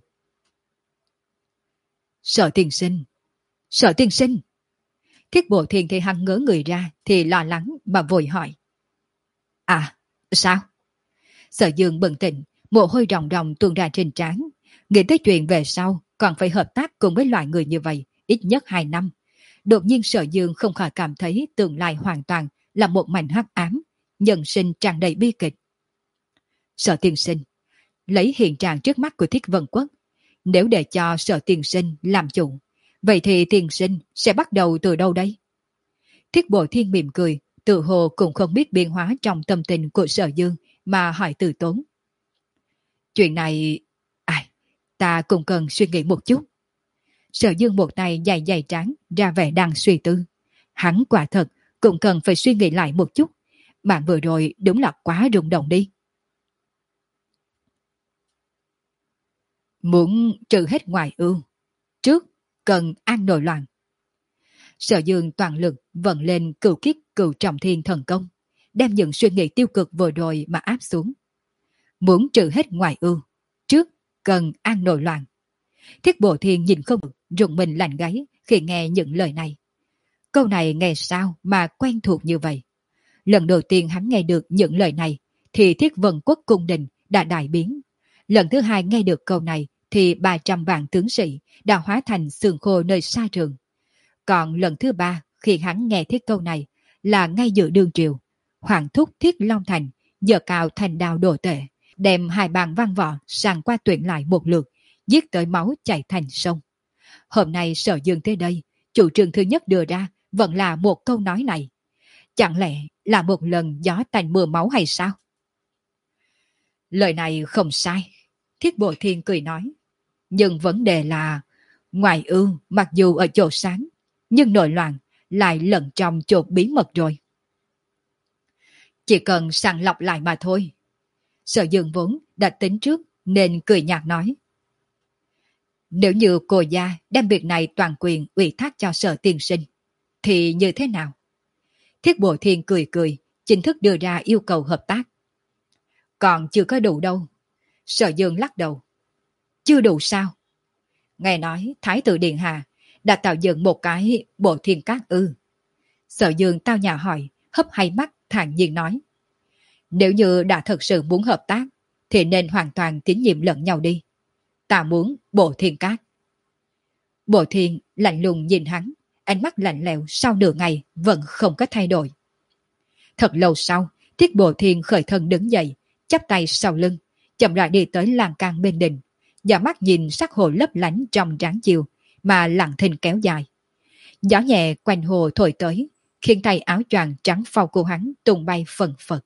Sở tiên sinh, Sở tiên sinh. Thiết Bộ Thiên thì hắn ngớ người ra thì lo lắng mà vội hỏi. À, sao? Sở Dương bừng tỉnh, mồ hôi ròng ròng tuôn ra trên trán, nghĩ tới chuyện về sau còn phải hợp tác cùng với loại người như vậy ít nhất hai năm. Đột nhiên Sở Dương không khỏi cảm thấy tương lai hoàn toàn là một mảnh hắc ám, nhân sinh tràn đầy bi kịch. Sở tiên sinh, lấy hiện trạng trước mắt của Thiết Vân Quốc, nếu để cho Sở tiên sinh làm chủ, vậy thì tiên sinh sẽ bắt đầu từ đâu đây? Thiết Bộ Thiên mỉm cười, tự hồ cũng không biết biến hóa trong tâm tình của Sở Dương mà hỏi từ tốn. Chuyện này, ai, ta cũng cần suy nghĩ một chút. Sở Dương một tay dày dày trán ra vẻ đang suy tư. Hắn quả thật cũng cần phải suy nghĩ lại một chút. Bạn vừa rồi đúng là quá rung động đi. Muốn trừ hết ngoại ưu, trước cần an nội loạn. Sở Dương toàn lực vận lên cửu kiếp cửu trọng thiên thần công, đem những suy nghĩ tiêu cực vừa rồi mà áp xuống. Muốn trừ hết ngoại ưu, trước cần an nội loạn. Thiết Bộ Thiên nhìn không được, rùng mình lạnh gáy khi nghe những lời này. Câu này nghe sao mà quen thuộc như vậy? Lần đầu tiên hắn nghe được những lời này thì Thiết Vân Quốc cung đình đã đại biến. Lần thứ hai nghe được câu này thì ba trăm vạn tướng sĩ đã hóa thành xương khô nơi xa trường. Còn lần thứ ba khi hắn nghe thiết câu này là ngay giữa đương triều, Hoàng thúc Thiết Long Thành giờ cao thành đao đổ tệ, đem hai bàn văn võ sang qua tuyển lại một lượt, giết tới máu chảy thành sông. Hôm nay Sở Dương tới đây, chủ trương thứ nhất đưa ra vẫn là một câu nói này. Chẳng lẽ là một lần gió tanh mưa máu hay sao? Lời này không sai, Thiết Bộ Thiên cười nói. Nhưng vấn đề là, ngoại ưu mặc dù ở chỗ sáng, nhưng nội loạn lại lẫn trong chỗ bí mật rồi. Chỉ cần sàng lọc lại mà thôi. Sở Dương vốn đã tính trước nên cười nhạt nói. Nếu như cô gia đem việc này toàn quyền ủy thác cho Sở tiên sinh, thì như thế nào? Thiết Bộ Thiên cười cười, chính thức đưa ra yêu cầu hợp tác. Còn chưa có đủ đâu. Sở Dương lắc đầu. Chưa đủ sao? Nghe nói Thái tử Điện Hạ đã tạo dựng một cái bộ thiên cát ư. Sở Dương tao nhã hỏi, hấp hay mắt thản nhiên nói. Nếu như đã thật sự muốn hợp tác, thì nên hoàn toàn tín nhiệm lẫn nhau đi. Ta muốn bộ thiên cát. Bộ thiên lạnh lùng nhìn hắn, ánh mắt lạnh lẽo sau nửa ngày vẫn không có thay đổi. Thật lâu sau, Thiết Bộ Thiên khởi thân đứng dậy, chắp tay sau lưng, chậm rãi đi tới lan can bên đình, và mắt nhìn sắc hồ lấp lánh trong tráng chiều mà lặng thinh kéo dài. Gió nhẹ quanh hồ thổi tới, khiến tay áo choàng trắng phau của hắn tung bay phần phật.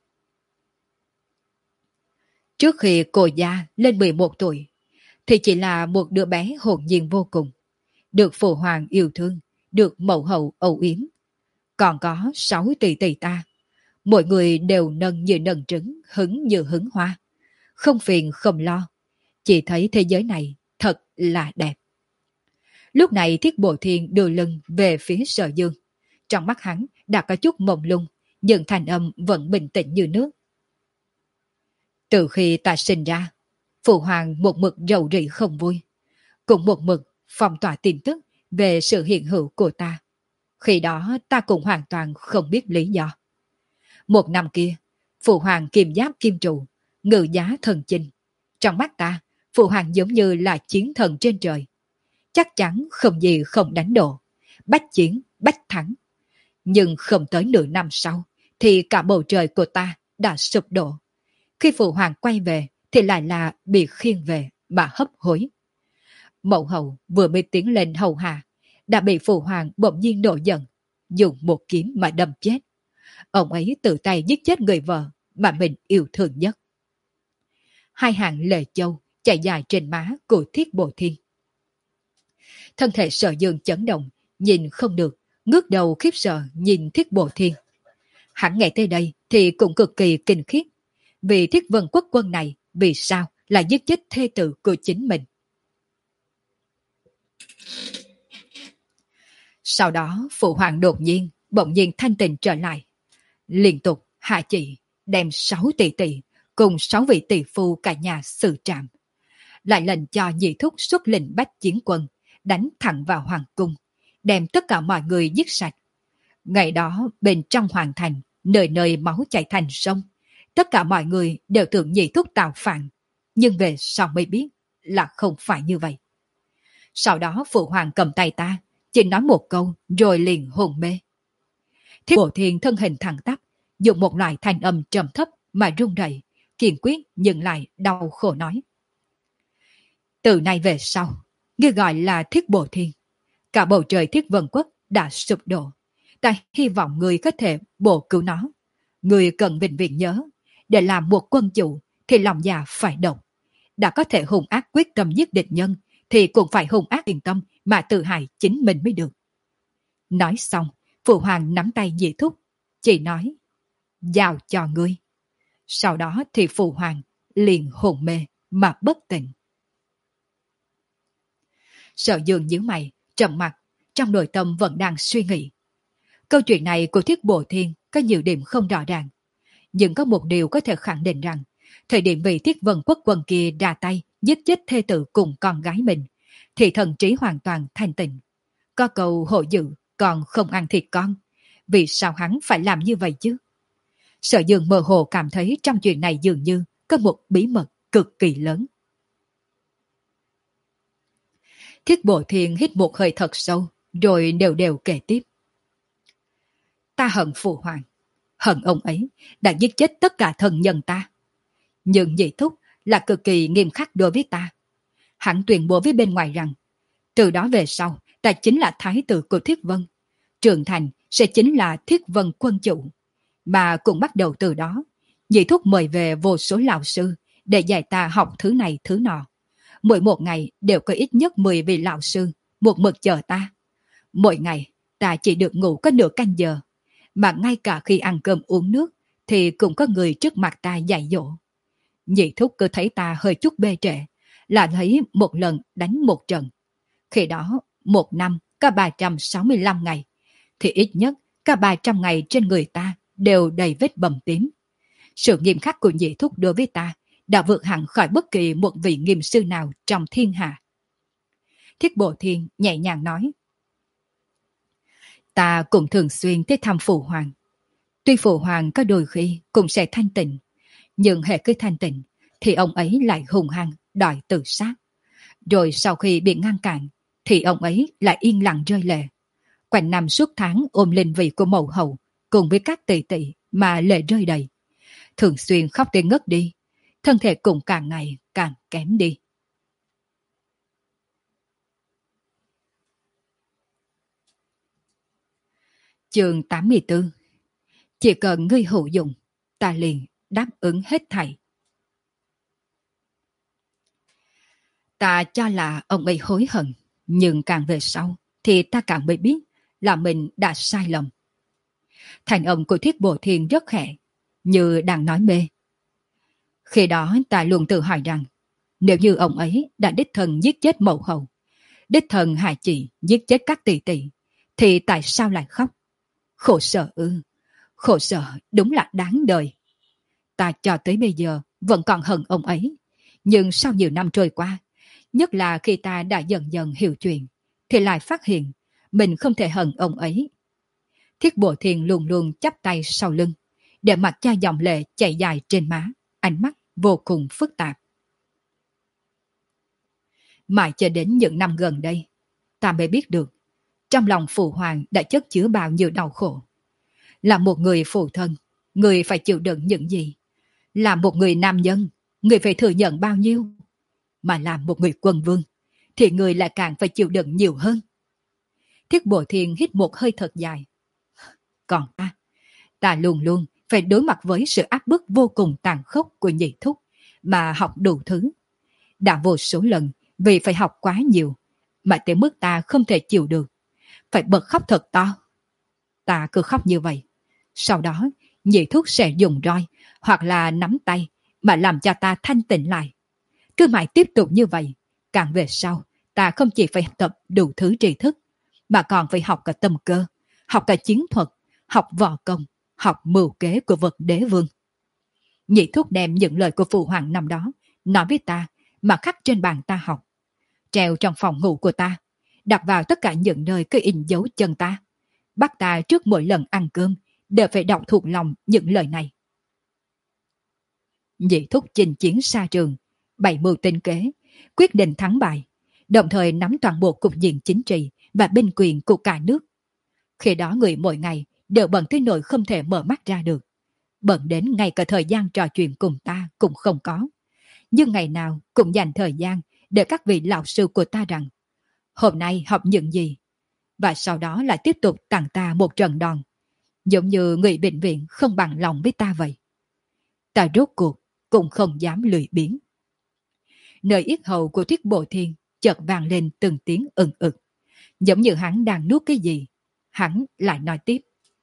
Trước khi cô gia lên mười một tuổi, thì chỉ là một đứa bé hồn nhiên vô cùng, được phụ hoàng yêu thương, được mẫu hậu âu yếm. Còn có sáu tỷ tỷ ta, mỗi người đều nâng như nâng trứng, hứng như hứng hoa, không phiền không lo, chỉ thấy thế giới này thật là đẹp. Lúc này Thiết Bộ Thiên đưa lưng về phía Sở Dương, trong mắt hắn đã có chút mông lung, nhưng thanh âm vẫn bình tĩnh như nước. Từ khi ta sinh ra, phụ hoàng một mực rầu rĩ không vui, cũng một mực phong tỏa tin tức về sự hiện hữu của ta. Khi đó ta cũng hoàn toàn không biết lý do. Một năm kia, phụ hoàng kim giáp kim trụ, ngự giá thần chinh. Trong mắt ta, phụ hoàng giống như là chiến thần trên trời. Chắc chắn không gì không đánh đổ, bách chiến, bách thắng. Nhưng không tới nửa năm sau, thì cả bầu trời của ta đã sụp đổ. Khi phụ hoàng quay về, thì lại là bị khiêng về mà hấp hối. Mẫu hậu vừa mới tiến lên hầu hạ, đã bị phụ hoàng bỗng nhiên nổi giận, dùng một kiếm mà đâm chết. Ông ấy tự tay giết chết người vợ mà mình yêu thương nhất. Hai hàng lệ châu chảy dài trên má của Thiết Bồ Thiên. Thân thể Sở Dương chấn động, nhìn không được, ngước đầu khiếp sợ nhìn Thiết Bồ Thiên. Hắn nghe tới đây thì cũng cực kỳ kinh khiếp, vì Thiết Vân Quốc quân này vì sao lại giết chết thê tử của chính mình. Sau đó phụ hoàng đột nhiên bỗng nhiên thanh tình trở lại, liên tục hạ chỉ đem sáu tỷ tỷ cùng sáu vị tỷ phu cả nhà xử trảm, lại lệnh cho nhị thúc xuất lệnh bách chiến quân đánh thẳng vào hoàng cung, đem tất cả mọi người giết sạch. Ngày đó bên trong hoàng thành nơi nơi máu chảy thành sông, tất cả mọi người đều tưởng nhị thúc tạo phản, nhưng về sau mới biết là không phải như vậy. Sau đó phụ hoàng cầm tay ta, chỉ nói một câu rồi liền hôn mê. Thiết Bồ Thiên thân hình thẳng tắp, dùng một loại thanh âm trầm thấp mà run rẩy, kiên quyết nhưng lại đau khổ nói: từ nay về sau, ngươi gọi là Thiết Bồ Thiên. Cả bầu trời Thiết Vân Quốc đã sụp đổ, ta hy vọng ngươi có thể bổ cứu nó. Ngươi cần vĩnh viễn nhớ, để làm một quân chủ thì lòng già phải độc. Đã có thể hung ác quyết tâm giết địch nhân, thì cũng phải hung ác yên tâm mà tự hại chính mình mới được. Nói xong, phụ hoàng nắm tay Nhị thúc, chỉ nói: giao cho ngươi. Sau đó thì phụ hoàng liền hồn mê mà bất tỉnh. Sở Dương nhíu mày, trầm mặt, trong nội tâm vẫn đang suy nghĩ. Câu chuyện này của Thiết Bồ Thiên có nhiều điểm không rõ ràng, nhưng có một điều có thể khẳng định rằng, thời điểm vị Thiết Vân Quốc quân kia ra tay giết chết thê tử cùng con gái mình, thì thần trí hoàn toàn thanh tịnh. Có câu hộ dự còn không ăn thịt con, vì sao hắn phải làm như vậy chứ? Sở Dương mơ hồ cảm thấy trong chuyện này dường như có một bí mật cực kỳ lớn. Thiết Bồ Thiên hít một hơi thật sâu, rồi đều đều kể tiếp. Ta hận phụ hoàng, hận ông ấy đã giết chết tất cả thần nhân ta. Nhưng Nhị thúc là cực kỳ nghiêm khắc đối với ta. Hắn tuyên bố với bên ngoài rằng, từ đó về sau ta chính là thái tử của Thiết Vân, trưởng thành sẽ chính là Thiết Vân quân chủ. Mà cũng bắt đầu từ đó, Nhị thúc mời về vô số lão sư để dạy ta học thứ này thứ nọ. Mỗi một ngày đều có ít nhất mười vị lão sư một mực chờ ta. Mỗi ngày ta chỉ được ngủ có nửa canh giờ, mà ngay cả khi ăn cơm uống nước thì cũng có người trước mặt ta dạy dỗ. Nhị thúc cứ thấy ta hơi chút bê trễ là thấy một lần đánh một trận. Khi đó một năm có ba trăm sáu mươi lăm ngày, thì ít nhất cả ba trăm ngày trên người ta đều đầy vết bầm tím. Sự nghiêm khắc của Nhị thúc đối với ta đã vượt hẳn khỏi bất kỳ một vị nghiêm sư nào trong thiên hạ. Thiết Bồ Thiên nhẹ nhàng nói: ta cũng thường xuyên tới thăm phụ hoàng. Tuy phụ hoàng có đôi khi cũng sẽ thanh tịnh, nhưng hệ cứ thanh tịnh thì ông ấy lại hung hăng đòi tự sát. Rồi sau khi bị ngăn cản thì ông ấy lại yên lặng rơi lệ. Quanh năm suốt tháng ôm linh vị của mẫu hậu cùng với các tỷ tỷ mà lệ rơi đầy. Thường xuyên khóc đến ngất đi, thân thể cũng càng ngày càng kém đi. Chương tám mươi tư. Chỉ cần ngươi hữu dụng, ta liền đáp ứng hết thảy. Ta cho là ông ấy hối hận, nhưng càng về sau thì ta càng mới biết là mình đã sai lầm. Thành âm của Thiết Bồ Thiên rất khẽ, như đang nói mê. Khi đó ta luôn tự hỏi rằng, nếu như ông ấy đã đích thân giết chết mẫu hậu, đích thân hại chị giết chết các tỷ tỷ, thì tại sao lại khóc? Khổ sở ư, khổ sở đúng là đáng đời. Ta cho tới bây giờ vẫn còn hận ông ấy, nhưng sau nhiều năm trôi qua, nhất là khi ta đã dần dần hiểu chuyện, thì lại phát hiện mình không thể hận ông ấy. Thiết Bồ Thiên luôn luôn chắp tay sau lưng, để mặc cho dòng lệ chảy dài trên má, ánh mắt vô cùng phức tạp. Mãi cho đến những năm gần đây, ta mới biết được, trong lòng phụ hoàng đã chất chứa bao nhiêu đau khổ. Là một người phụ thân, người phải chịu đựng những gì? Là một người nam nhân, người phải thừa nhận bao nhiêu? Mà làm một người quân vương, thì người lại càng phải chịu đựng nhiều hơn. Thiết Bộ Thiên hít một hơi thật dài. Còn ta, ta luôn luôn phải đối mặt với sự áp bức vô cùng tàn khốc của nhị thúc, mà học đủ thứ. Đã vô số lần vì phải học quá nhiều, mà tới mức ta không thể chịu được, phải bật khóc thật to. Ta cứ khóc như vậy, sau đó nhị thúc sẽ dùng roi hoặc là nắm tay mà làm cho ta thanh tịnh lại. Cứ mãi tiếp tục như vậy, càng về sau ta không chỉ phải tập đủ thứ tri thức, mà còn phải học cả tâm cơ, học cả chiến thuật, học võ công, học mưu kế của vật đế vương. Nhị thúc đem những lời của phụ hoàng năm đó nói với ta mà khắc trên bàn ta học, treo trong phòng ngủ của ta, đặt vào tất cả những nơi có in dấu chân ta, bắt ta trước mỗi lần ăn cơm đều phải đọc thuộc lòng những lời này. Nhị thúc chinh chiến xa trường, bày mưu tinh kế, quyết định thắng bại, đồng thời nắm toàn bộ cục diện chính trị và binh quyền của cả nước. Khi đó người mỗi ngày đều bận tới nỗi không thể mở mắt ra được, bận đến ngay cả thời gian trò chuyện cùng ta cũng không có. Nhưng ngày nào cũng dành thời gian để các vị lão sư của ta rằng hôm nay học những gì, và sau đó lại tiếp tục tặng ta một trận đòn, giống như người bệnh viện không bằng lòng với ta vậy. Ta rốt cuộc cũng không dám lười biếng. Nơi yết hầu của Thiết Bộ Thiên chợt vang lên từng tiếng ừng ực, giống như hắn đang nuốt cái gì. Hắn lại nói tiếp.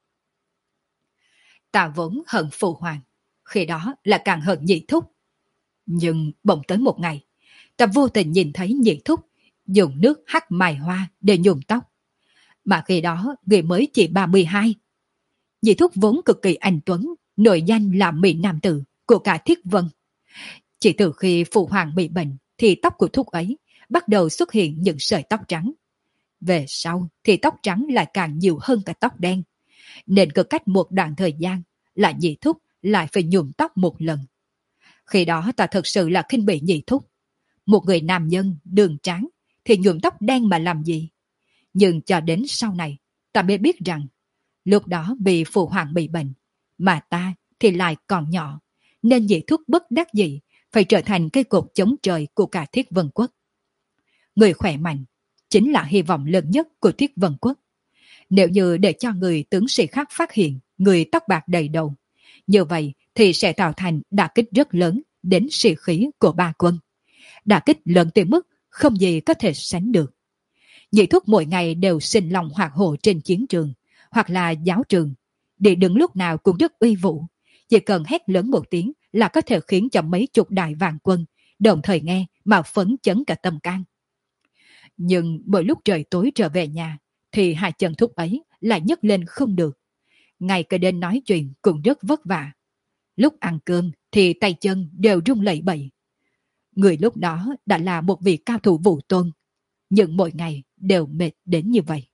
Ta vốn hận phụ hoàng, khi đó là càng hận nhị thúc. Nhưng bỗng tới một ngày, ta vô tình nhìn thấy nhị thúc dùng nước hắc mài hoa để nhuộm tóc. Mà khi đó người mới chỉ ba mươi hai. Nhị thúc vốn cực kỳ anh tuấn, nổi danh là mỹ nam tử của cả Thiết Vân. Chỉ từ khi phụ hoàng bị bệnh thì tóc của thúc ấy bắt đầu xuất hiện những sợi tóc trắng. Về sau thì tóc trắng lại càng nhiều hơn cả tóc đen. Nên cứ cách một đoạn thời gian là nhị thúc lại phải nhuộm tóc một lần. Khi đó ta thật sự là khinh bỉ nhị thúc. Một người nam nhân đường trắng thì nhuộm tóc đen mà làm gì? Nhưng cho đến sau này ta mới biết rằng lúc đó vì phụ hoàng bị bệnh, mà ta thì lại còn nhỏ, nên nhị thúc bất đắc dĩ phải trở thành cây cột chống trời của cả Thiết Vân Quốc. Người khỏe mạnh chính là hy vọng lớn nhất của Thiết Vân Quốc. Nếu như để cho người tướng sĩ khác phát hiện người tóc bạc đầy đầu, như vậy thì sẽ tạo thành đả kích rất lớn đến sĩ khí của ba quân. Đả kích lớn tới mức không gì có thể sánh được. Nhị thúc mỗi ngày đều sinh lòng hoạt hổ trên chiến trường hoặc là giáo trường, để đứng lúc nào cũng rất uy vũ. Chỉ cần hét lớn một tiếng là có thể khiến cho mấy chục đại vạn quân đồng thời nghe mà phấn chấn cả tâm can. Nhưng mỗi lúc trời tối trở về nhà thì hai chân thúc ấy lại nhấc lên không được. Ngay cả đến nói chuyện cũng rất vất vả. Lúc ăn cơm thì tay chân đều rung lẩy bẩy. Người lúc đó đã là một vị cao thủ vũ tôn, nhưng mỗi ngày đều mệt đến như vậy.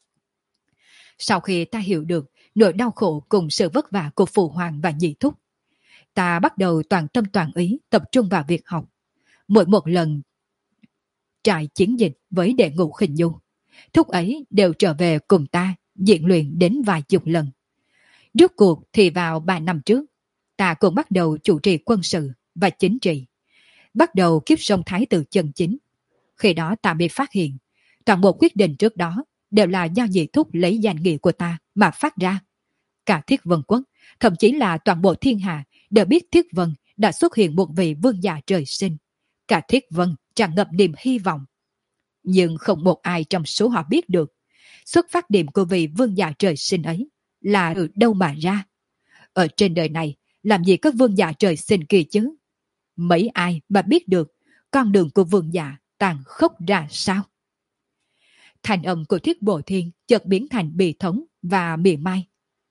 Sau khi ta hiểu được nỗi đau khổ cùng sự vất vả của phụ hoàng và nhị thúc, ta bắt đầu toàn tâm toàn ý tập trung vào việc học. Mỗi một lần trải chiến dịch với đệ ngũ Khinh Nhu, thúc ấy đều trở về cùng ta diễn luyện đến vài chục lần. Rốt cuộc thì vào ba năm trước, ta cũng bắt đầu chủ trì quân sự và chính trị, bắt đầu kiếp sống thái tử chân chính. Khi đó ta mới phát hiện toàn bộ quyết định trước đó đều là do nhị thúc lấy danh nghĩa của ta mà phát ra. Cả Thiết Vân Quốc, thậm chí là toàn bộ thiên hạ đều biết Thiết Vân đã xuất hiện một vị vương giả trời sinh. Cả Thiết Vân tràn ngập niềm hy vọng. Nhưng không một ai trong số họ biết được xuất phát điểm của vị vương giả trời sinh ấy là từ đâu mà ra. Ở trên đời này làm gì có vương giả trời sinh kia chứ? Mấy ai mà biết được con đường của vương giả tàn khốc ra sao? Thành âm của Thiết Bộ Thiên chợt biến thành bi thống và mỉa mai.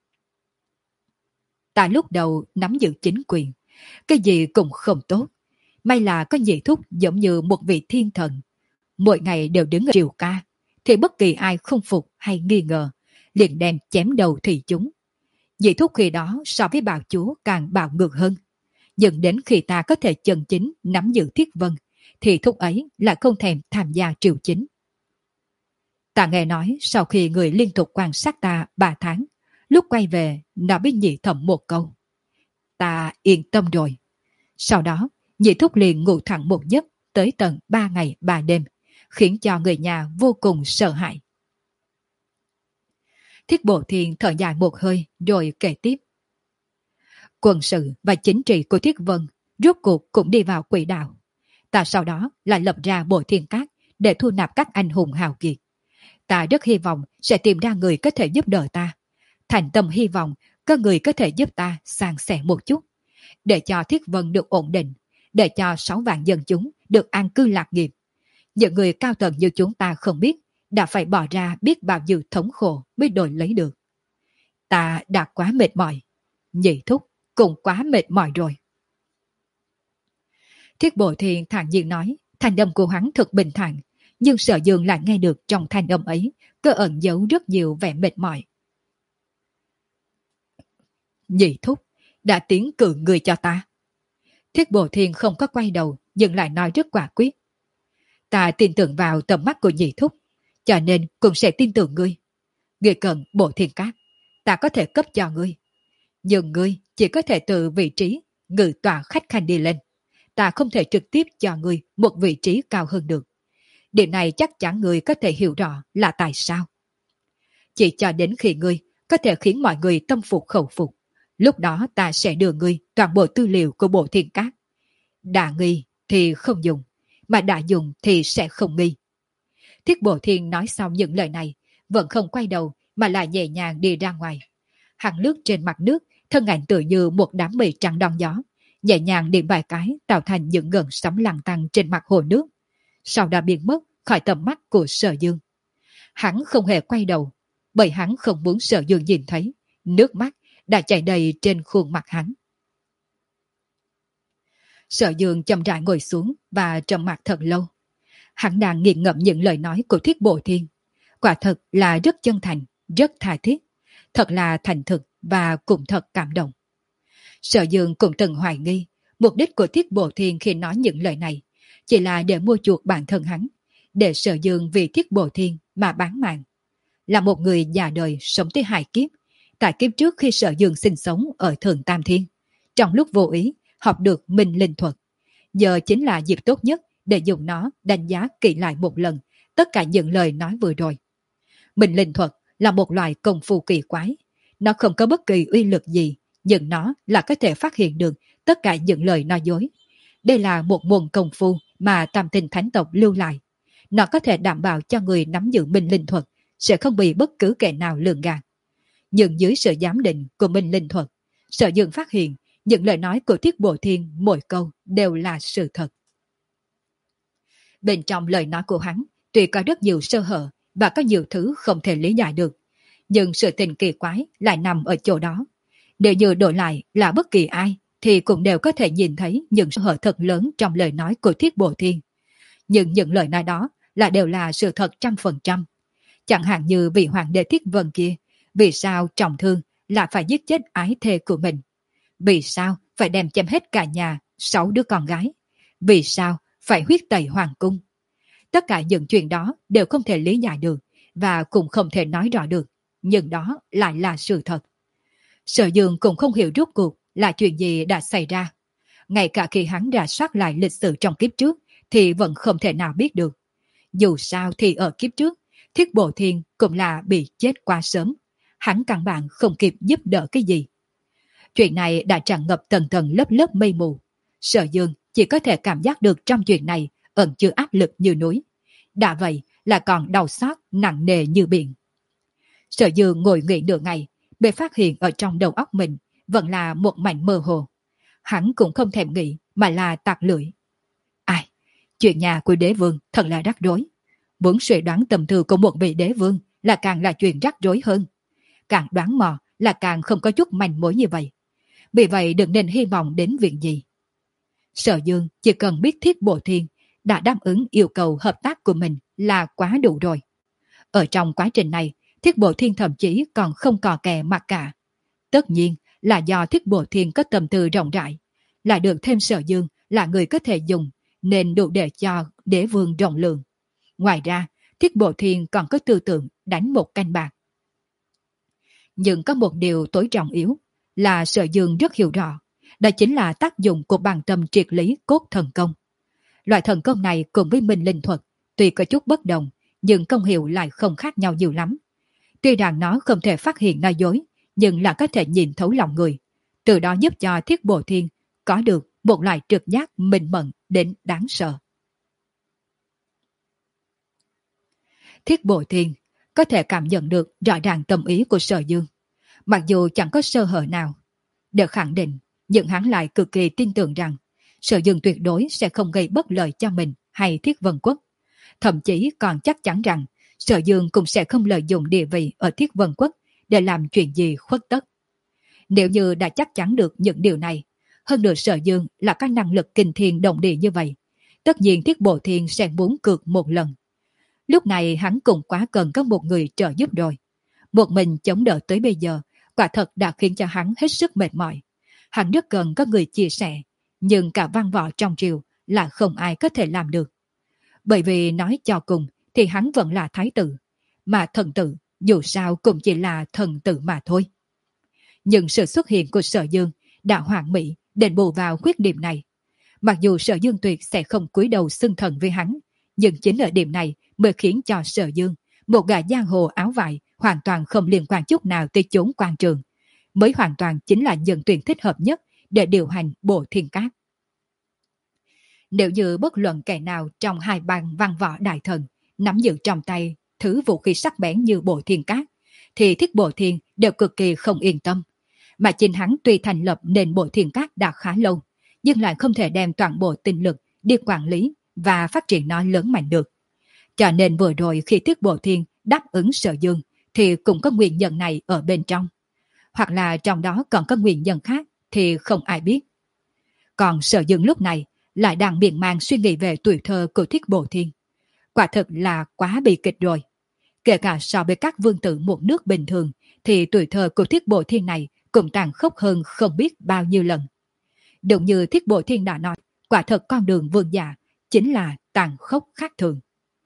Ta lúc đầu nắm giữ chính quyền, cái gì cũng không tốt. May là có nhị thúc giống như một vị thiên thần, mỗi ngày đều đứng ở triều ca, thì bất kỳ ai không phục hay nghi ngờ liền đem chém đầu thì chúng. Nhị thúc khi đó so với bào chúa càng bạo ngược hơn. Nhưng đến khi ta có thể chân chính nắm giữ Thiết Vân, thì thúc ấy lại không thèm tham gia triều chính. Ta nghe nói sau khi người liên tục quan sát ta ba tháng, lúc quay về nó biết nhị thẩm một câu. Ta yên tâm rồi. Sau đó, Nhị thúc liền ngủ thẳng một giấc tới tận ba ngày ba đêm, khiến cho người nhà vô cùng sợ hãi. Thiết Bộ Thiên thở dài một hơi rồi kể tiếp. Quân sự và chính trị của Thiết Vân rốt cuộc cũng đi vào quỹ đạo. Ta sau đó lại lập ra Bộ Thiên Các để thu nạp các anh hùng hào kiệt. Ta rất hy vọng sẽ tìm ra người có thể giúp đỡ ta. Thành tâm hy vọng có người có thể giúp ta san sẻ một chút, để cho Thiết Vân được ổn định, để cho sáu vạn dân chúng được an cư lạc nghiệp. Những người cao tầng như chúng ta không biết đã phải bỏ ra biết bao nhiêu thống khổ mới đổi lấy được. Ta đã quá mệt mỏi. Nhị thúc cũng quá mệt mỏi rồi. Thiết Bộ Thiên thản nhiên nói, thanh âm của hắn thật bình thản, nhưng Sở Dương lại nghe được trong thanh âm ấy có ẩn giấu rất nhiều vẻ mệt mỏi. Nhị thúc đã tiến cử người cho ta. Thiết Bộ Thiên không có quay đầu, nhưng lại nói rất quả quyết. Ta tin tưởng vào tầm mắt của nhị thúc, cho nên cũng sẽ tin tưởng ngươi. Ngươi cần Bộ Thiên Các, ta có thể cấp cho ngươi. Nhưng ngươi chỉ có thể từ vị trí ngự tọa khách khanh đi lên. Ta không thể trực tiếp cho ngươi một vị trí cao hơn được. Điều này chắc chắn ngươi có thể hiểu rõ là tại sao. Chỉ cho đến khi ngươi có thể khiến mọi người tâm phục khẩu phục, lúc đó ta sẽ đưa ngươi toàn bộ tư liệu của Bộ Thiên Các. Đã nghi thì không dùng, mà đã dùng thì sẽ không nghi. Thiết Bộ Thiên nói xong những lời này, vẫn không quay đầu mà lại nhẹ nhàng đi ra ngoài. Hắn lướt trên mặt nước, thân ảnh tựa như một đám mây trắng đón gió, nhẹ nhàng điểm vài cái tạo thành những gợn sóng lăn tăn trên mặt hồ nước, sau đã biến mất khỏi tầm mắt của Sở Dương. Hắn không hề quay đầu, bởi hắn không muốn Sở Dương nhìn thấy, nước mắt đã chảy đầy trên khuôn mặt hắn. Sở Dương chậm rãi ngồi xuống và trầm mặc thật lâu. Hắn đang nghiền ngẫm những lời nói của Thiết Bộ Thiên. Quả thật là rất chân thành, rất tha thiết, thật là thành thực và cũng thật cảm động. Sở Dương cũng từng hoài nghi mục đích của Thiết Bộ Thiên khi nói những lời này chỉ là để mua chuộc bản thân hắn, để Sở Dương vì Thiết Bộ Thiên mà bán mạng. Là một người già đời sống tới hai kiếp, tại kiếp trước khi Sở Dương sinh sống ở Thượng Tam Thiên, trong lúc vô ý học được Minh Linh Thuật, giờ chính là dịp tốt nhất để dùng nó đánh giá kỹ lại một lần tất cả những lời nói vừa rồi. Minh Linh Thuật là một loại công phu kỳ quái, nó không có bất kỳ uy lực gì, nhưng nó là có thể phát hiện được tất cả những lời nói dối. Đây là một môn công phu mà Tam Tinh Thánh tộc lưu lại. Nó có thể đảm bảo cho người nắm giữ Minh Linh Thuật sẽ không bị bất cứ kẻ nào lường gạt. Nhưng dưới sự giám định của Minh Linh Thuật, Sở Dương phát hiện những lời nói của Thiết Bộ Thiên mỗi câu đều là sự thật. Bên trong lời nói của hắn tuy có rất nhiều sơ hở và có nhiều thứ không thể lý giải được, nhưng sự tình kỳ quái lại nằm ở chỗ đó. Nếu như đổi lại là bất kỳ ai thì cũng đều có thể nhìn thấy những sơ hở thật lớn trong lời nói của Thiết Bộ Thiên. Nhưng những lời nói đó là đều là sự thật trăm phần trăm. Chẳng hạn như vị hoàng đế Thiết Vân kia, vì sao trọng thương là phải giết chết ái thê của mình? Vì sao phải đem chém hết cả nhà, sáu đứa con gái? Vì sao phải huyết tẩy hoàng cung? Tất cả những chuyện đó đều không thể lý giải được và cũng không thể nói rõ được, nhưng đó lại là sự thật. Sở Dương cũng không hiểu rốt cuộc là chuyện gì đã xảy ra. Ngay cả khi hắn rà soát lại lịch sử trong kiếp trước thì vẫn không thể nào biết được. Dù sao thì ở kiếp trước, Thiết Bộ Thiên cũng là bị chết quá sớm. Hắn căn bản không kịp giúp đỡ cái gì. Chuyện này đã tràn ngập tầng tầng lớp lớp mây mù. Sở Dương chỉ có thể cảm giác được trong chuyện này ẩn chứa áp lực như núi. Đã vậy là còn đau xót nặng nề như biển. Sở Dương ngồi nghĩ nửa ngày, bề phát hiện ở trong đầu óc mình vẫn là một mảnh mơ hồ. Hắn cũng không thèm nghĩ mà là tạc lưỡi. Ai, chuyện nhà của đế vương thật là rắc rối. Muốn suy đoán tầm thư của một vị đế vương là càng là chuyện rắc rối hơn. Càng đoán mò là càng không có chút manh mối như vậy. Vì vậy đừng nên hy vọng đến việc gì. Sở Dương chỉ cần biết Thiết Bộ Thiên đã đáp ứng yêu cầu hợp tác của mình là quá đủ rồi. Ở trong quá trình này, Thiết Bộ Thiên thậm chí còn không cò kè mặc cả. Tất nhiên là do Thiết Bộ Thiên có tâm tư rộng rãi, là được thêm Sở Dương là người có thể dùng, nên đủ để cho đế vương rộng lượng. Ngoài ra, Thiết Bộ Thiên còn có tư tưởng đánh một canh bạc. Nhưng có một điều tối trọng yếu là Sở Dương rất hiểu rõ, Đó chính là tác dụng của bằng tâm triệt lý cốt thần công. Loại thần công này cùng với minh linh thuật, tuy có chút bất đồng, nhưng công hiệu lại không khác nhau nhiều lắm. Tuy rằng nó không thể phát hiện nói dối, nhưng là có thể nhìn thấu lòng người. Từ đó giúp cho Thiết Bồ Thiên có được một loại trực giác minh mẫn đến đáng sợ. Thiết Bồ Thiên có thể cảm nhận được rõ ràng tâm ý của Sở Dương. Mặc dù chẳng có sơ hở nào, để khẳng định, nhưng hắn lại cực kỳ tin tưởng rằng Sở Dương tuyệt đối sẽ không gây bất lợi cho mình hay Thiết Vân Quốc. Thậm chí còn chắc chắn rằng Sở Dương cũng sẽ không lợi dụng địa vị ở Thiết Vân Quốc để làm chuyện gì khuất tất. Nếu như đã chắc chắn được những điều này, hơn nữa Sở Dương là có năng lực kinh thiên động địa như vậy, tất nhiên Thiết Bồ Thiên sẽ muốn cược một lần. Lúc này hắn cũng quá cần có một người trợ giúp rồi. Một mình chống đỡ tới bây giờ, quả thật đã khiến cho hắn hết sức mệt mỏi. Hắn rất cần có người chia sẻ, nhưng cả văn võ trong triều là không ai có thể làm được. Bởi vì nói cho cùng thì hắn vẫn là thái tử, mà thần tử dù sao cũng chỉ là thần tử mà thôi. Nhưng sự xuất hiện của Sở Dương đã hoàn mỹ đền bù vào khuyết điểm này. Mặc dù Sở Dương tuyệt sẽ không cúi đầu xưng thần với hắn, nhưng chính ở điểm này mới khiến cho Sở Dương, một gã giang hồ áo vải hoàn toàn không liên quan chút nào tới chốn quan trường, mới hoàn toàn chính là nhân tuyển thích hợp nhất để điều hành Bộ Thiên Cát. Nếu như bất luận kẻ nào trong hai bang văn võ đại thần nắm giữ trong tay thứ vũ khí sắc bén như Bộ Thiên Cát, thì Thiết Bộ Thiên đều cực kỳ không yên tâm. Mà chính hắn tuy thành lập nên Bộ Thiên Cát đã khá lâu, nhưng lại không thể đem toàn bộ tinh lực đi quản lý và phát triển nó lớn mạnh được. Cho nên vừa rồi khi Thiết Bộ Thiên đáp ứng Sở Dương thì cũng có nguyên nhân này ở bên trong. Hoặc là trong đó còn có nguyên nhân khác thì không ai biết. Còn Sở Dương lúc này lại đang miên man suy nghĩ về tuổi thơ của Thiết Bộ Thiên. Quả thực là quá bi kịch rồi. Kể cả so với các vương tử một nước bình thường thì tuổi thơ của Thiết Bộ Thiên này cũng tàn khốc hơn không biết bao nhiêu lần. Đúng như Thiết Bộ Thiên đã nói, quả thật con đường vương giả chính là tàn khốc khác thường.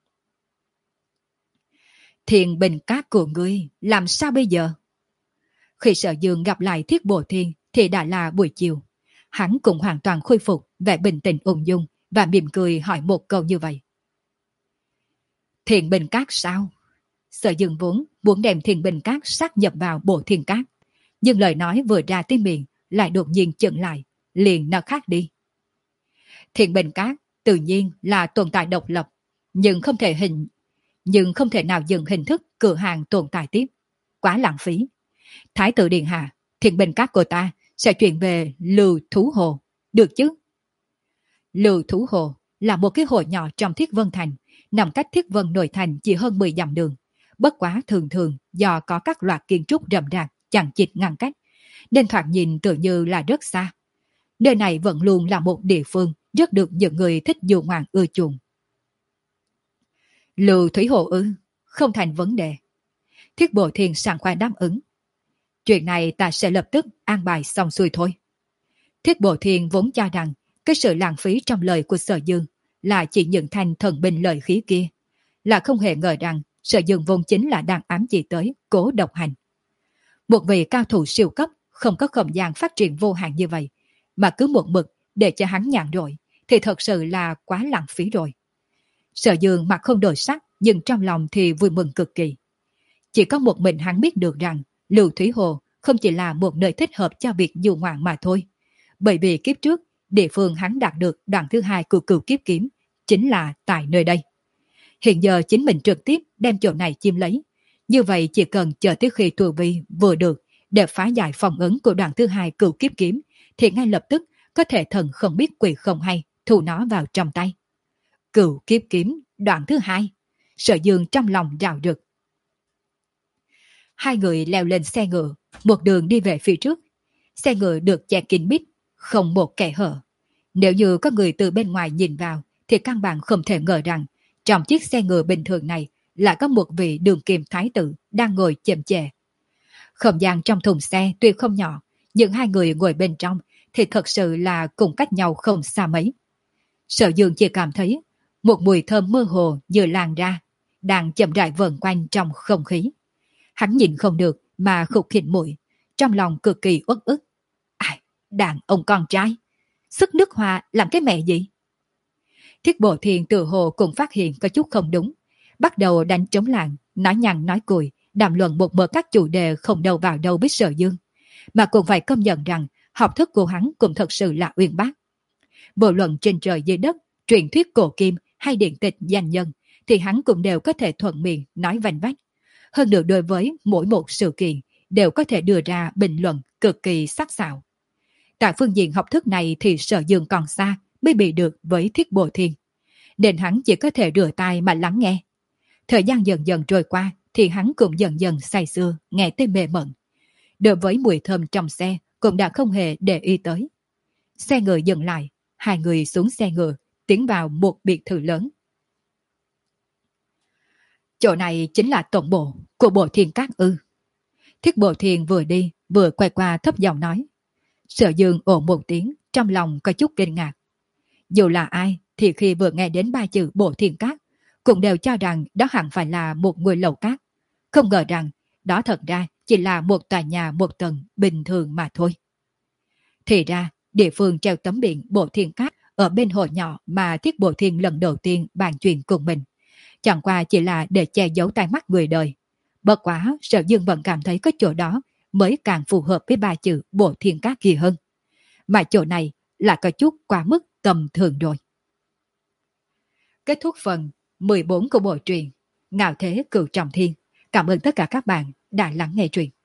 Thiên bình cát của ngươi làm sao bây giờ? Khi Sở Dương gặp lại Thiết Bộ Thiên thì đã là buổi chiều. Hắn cũng hoàn toàn khôi phục vẻ bình tĩnh ung dung và mỉm cười hỏi một câu như vậy. Thiền bình cát sao? Sở Dương vốn muốn đem Thiền bình cát sát nhập vào Bộ Thiên Cát, nhưng lời nói vừa ra tới miệng lại đột nhiên chững lại, liền nó khác đi. Thiền bình cát tự nhiên là tồn tại độc lập, nhưng không thể hình nhưng không thể nào dừng hình thức cửa hàng tồn tại tiếp. Quá lãng phí. Thái tử điện hạ, Thiền bình cát của ta sẽ chuyển về Lưu Thú Hồ, được chứ? Lưu Thú Hồ là một cái hồ nhỏ trong Thiết Vân Thành, nằm cách Thiết Vân nội thành chỉ hơn mười dặm đường. Bất quá thường thường do có các loạt kiến trúc rậm rạp chằng chịt ngăn cách, nên thoạt nhìn tự như là rất xa. Nơi này vẫn luôn là một địa phương rất được những người thích du ngoạn ưa chuộng. Lưu Thủy Hồ ư? Không thành vấn đề. Thiết Bộ Thiên sảng khoái đáp ứng. Chuyện này ta sẽ lập tức an bài xong xuôi thôi. Thiết Bộ Thiên vốn cho rằng cái sự lãng phí trong lời của Sở Dương là chỉ những thành thần binh lợi khí kia, là không hề ngờ rằng Sở Dương vốn chính là đang ám chỉ tới Cố Độc Hành. Một vị cao thủ siêu cấp không có không gian phát triển vô hạn như vậy, mà cứ một mực để cho hắn nhàn rỗi thì thật sự là quá lãng phí rồi. Sở Dương mặt không đổi sắc, nhưng trong lòng thì vui mừng cực kỳ. Chỉ có một mình hắn biết được rằng Lưu Thủy Hồ không chỉ là một nơi thích hợp cho việc du ngoạn mà thôi. Bởi vì kiếp trước, địa phương hắn đạt được đoạn thứ hai của Cửu Kiếp Kiếm chính là tại nơi đây. Hiện giờ chính mình trực tiếp đem chỗ này chiếm lấy. Như vậy chỉ cần chờ tới khi tu vi vừa được để phá giải phòng ấn của đoạn thứ hai Cửu Kiếp Kiếm thì ngay lập tức có thể thần không biết quỷ không hay thu nó vào trong tay. Cửu Kiếp Kiếm đoạn thứ hai. Sở Dương trong lòng rào rực. Hai người leo lên xe ngựa, một đường đi về phía trước. Xe ngựa được che kín mít, không một kẻ hở. Nếu như có người từ bên ngoài nhìn vào thì căn bản không thể ngờ rằng trong chiếc xe ngựa bình thường này lại có một vị đường kim thái tử đang ngồi chèm chè. Không gian trong thùng xe tuy không nhỏ, nhưng hai người ngồi bên trong thì thật sự là cùng cách nhau không xa mấy. Sở Dương chỉ cảm thấy một mùi thơm mơ hồ như lan ra, đang chậm rãi vần quanh trong không khí. Hắn nhìn không được mà khục khịt mũi, trong lòng cực kỳ uất ức. Ai, đàn ông con trai. Sức nước hoa làm cái mẹ gì? Thiết Bộ Thiên tự hồ cũng phát hiện có chút không đúng. Bắt đầu đánh trống làng, nói nhằn nói cười, đàm luận một mớ các chủ đề không đầu vào đâu với Sở Dương. Mà cũng phải công nhận rằng học thức của hắn cũng thật sự là uyên bác. Vô luận trên trời dưới đất, truyền thuyết cổ kim hay điện tịch danh nhân, thì hắn cũng đều có thể thuận miệng nói vanh vách. Hơn nữa đối với mỗi một sự kiện, đều có thể đưa ra bình luận cực kỳ sắc sảo. Tại phương diện học thức này thì Sở Dương còn xa mới bị được với Thiết Bộ Thiên, nên hắn chỉ có thể rửa tai mà lắng nghe. Thời gian dần dần trôi qua thì hắn cũng dần dần say sưa nghe tới mê mẩn. Đối với mùi thơm trong xe cũng đã không hề để ý tới. Xe ngựa dừng lại, hai người xuống xe ngựa, tiến vào một biệt thự lớn. Chỗ này chính là tổng bộ của Bộ Thiên Các ư? Thiết Bộ Thiên vừa đi vừa quay qua thấp giọng nói. Sở Dương ồ một tiếng, trong lòng có chút kinh ngạc. Dù là ai thì khi vừa nghe đến ba chữ Bộ Thiên Các cũng đều cho rằng đó hẳn phải là một ngôi lầu cát. Không ngờ rằng đó thật ra chỉ là một tòa nhà một tầng bình thường mà thôi. Thì ra địa phương treo tấm biển Bộ Thiên Các ở bên hồ nhỏ mà Thiết Bộ Thiên lần đầu tiên bàn chuyện cùng mình, chẳng qua chỉ là để che giấu tai mắt người đời. Bất quá Sở Dương vẫn cảm thấy có chỗ đó mới càng phù hợp với ba chữ Bộ Thiên Các kia hơn. Mà chỗ này là có chút quá mức tầm thường rồi. Kết thúc phần mười bốn của bộ truyện Ngạo Thế Cửu Trọng Thiên. Cảm ơn tất cả các bạn đã lắng nghe truyện.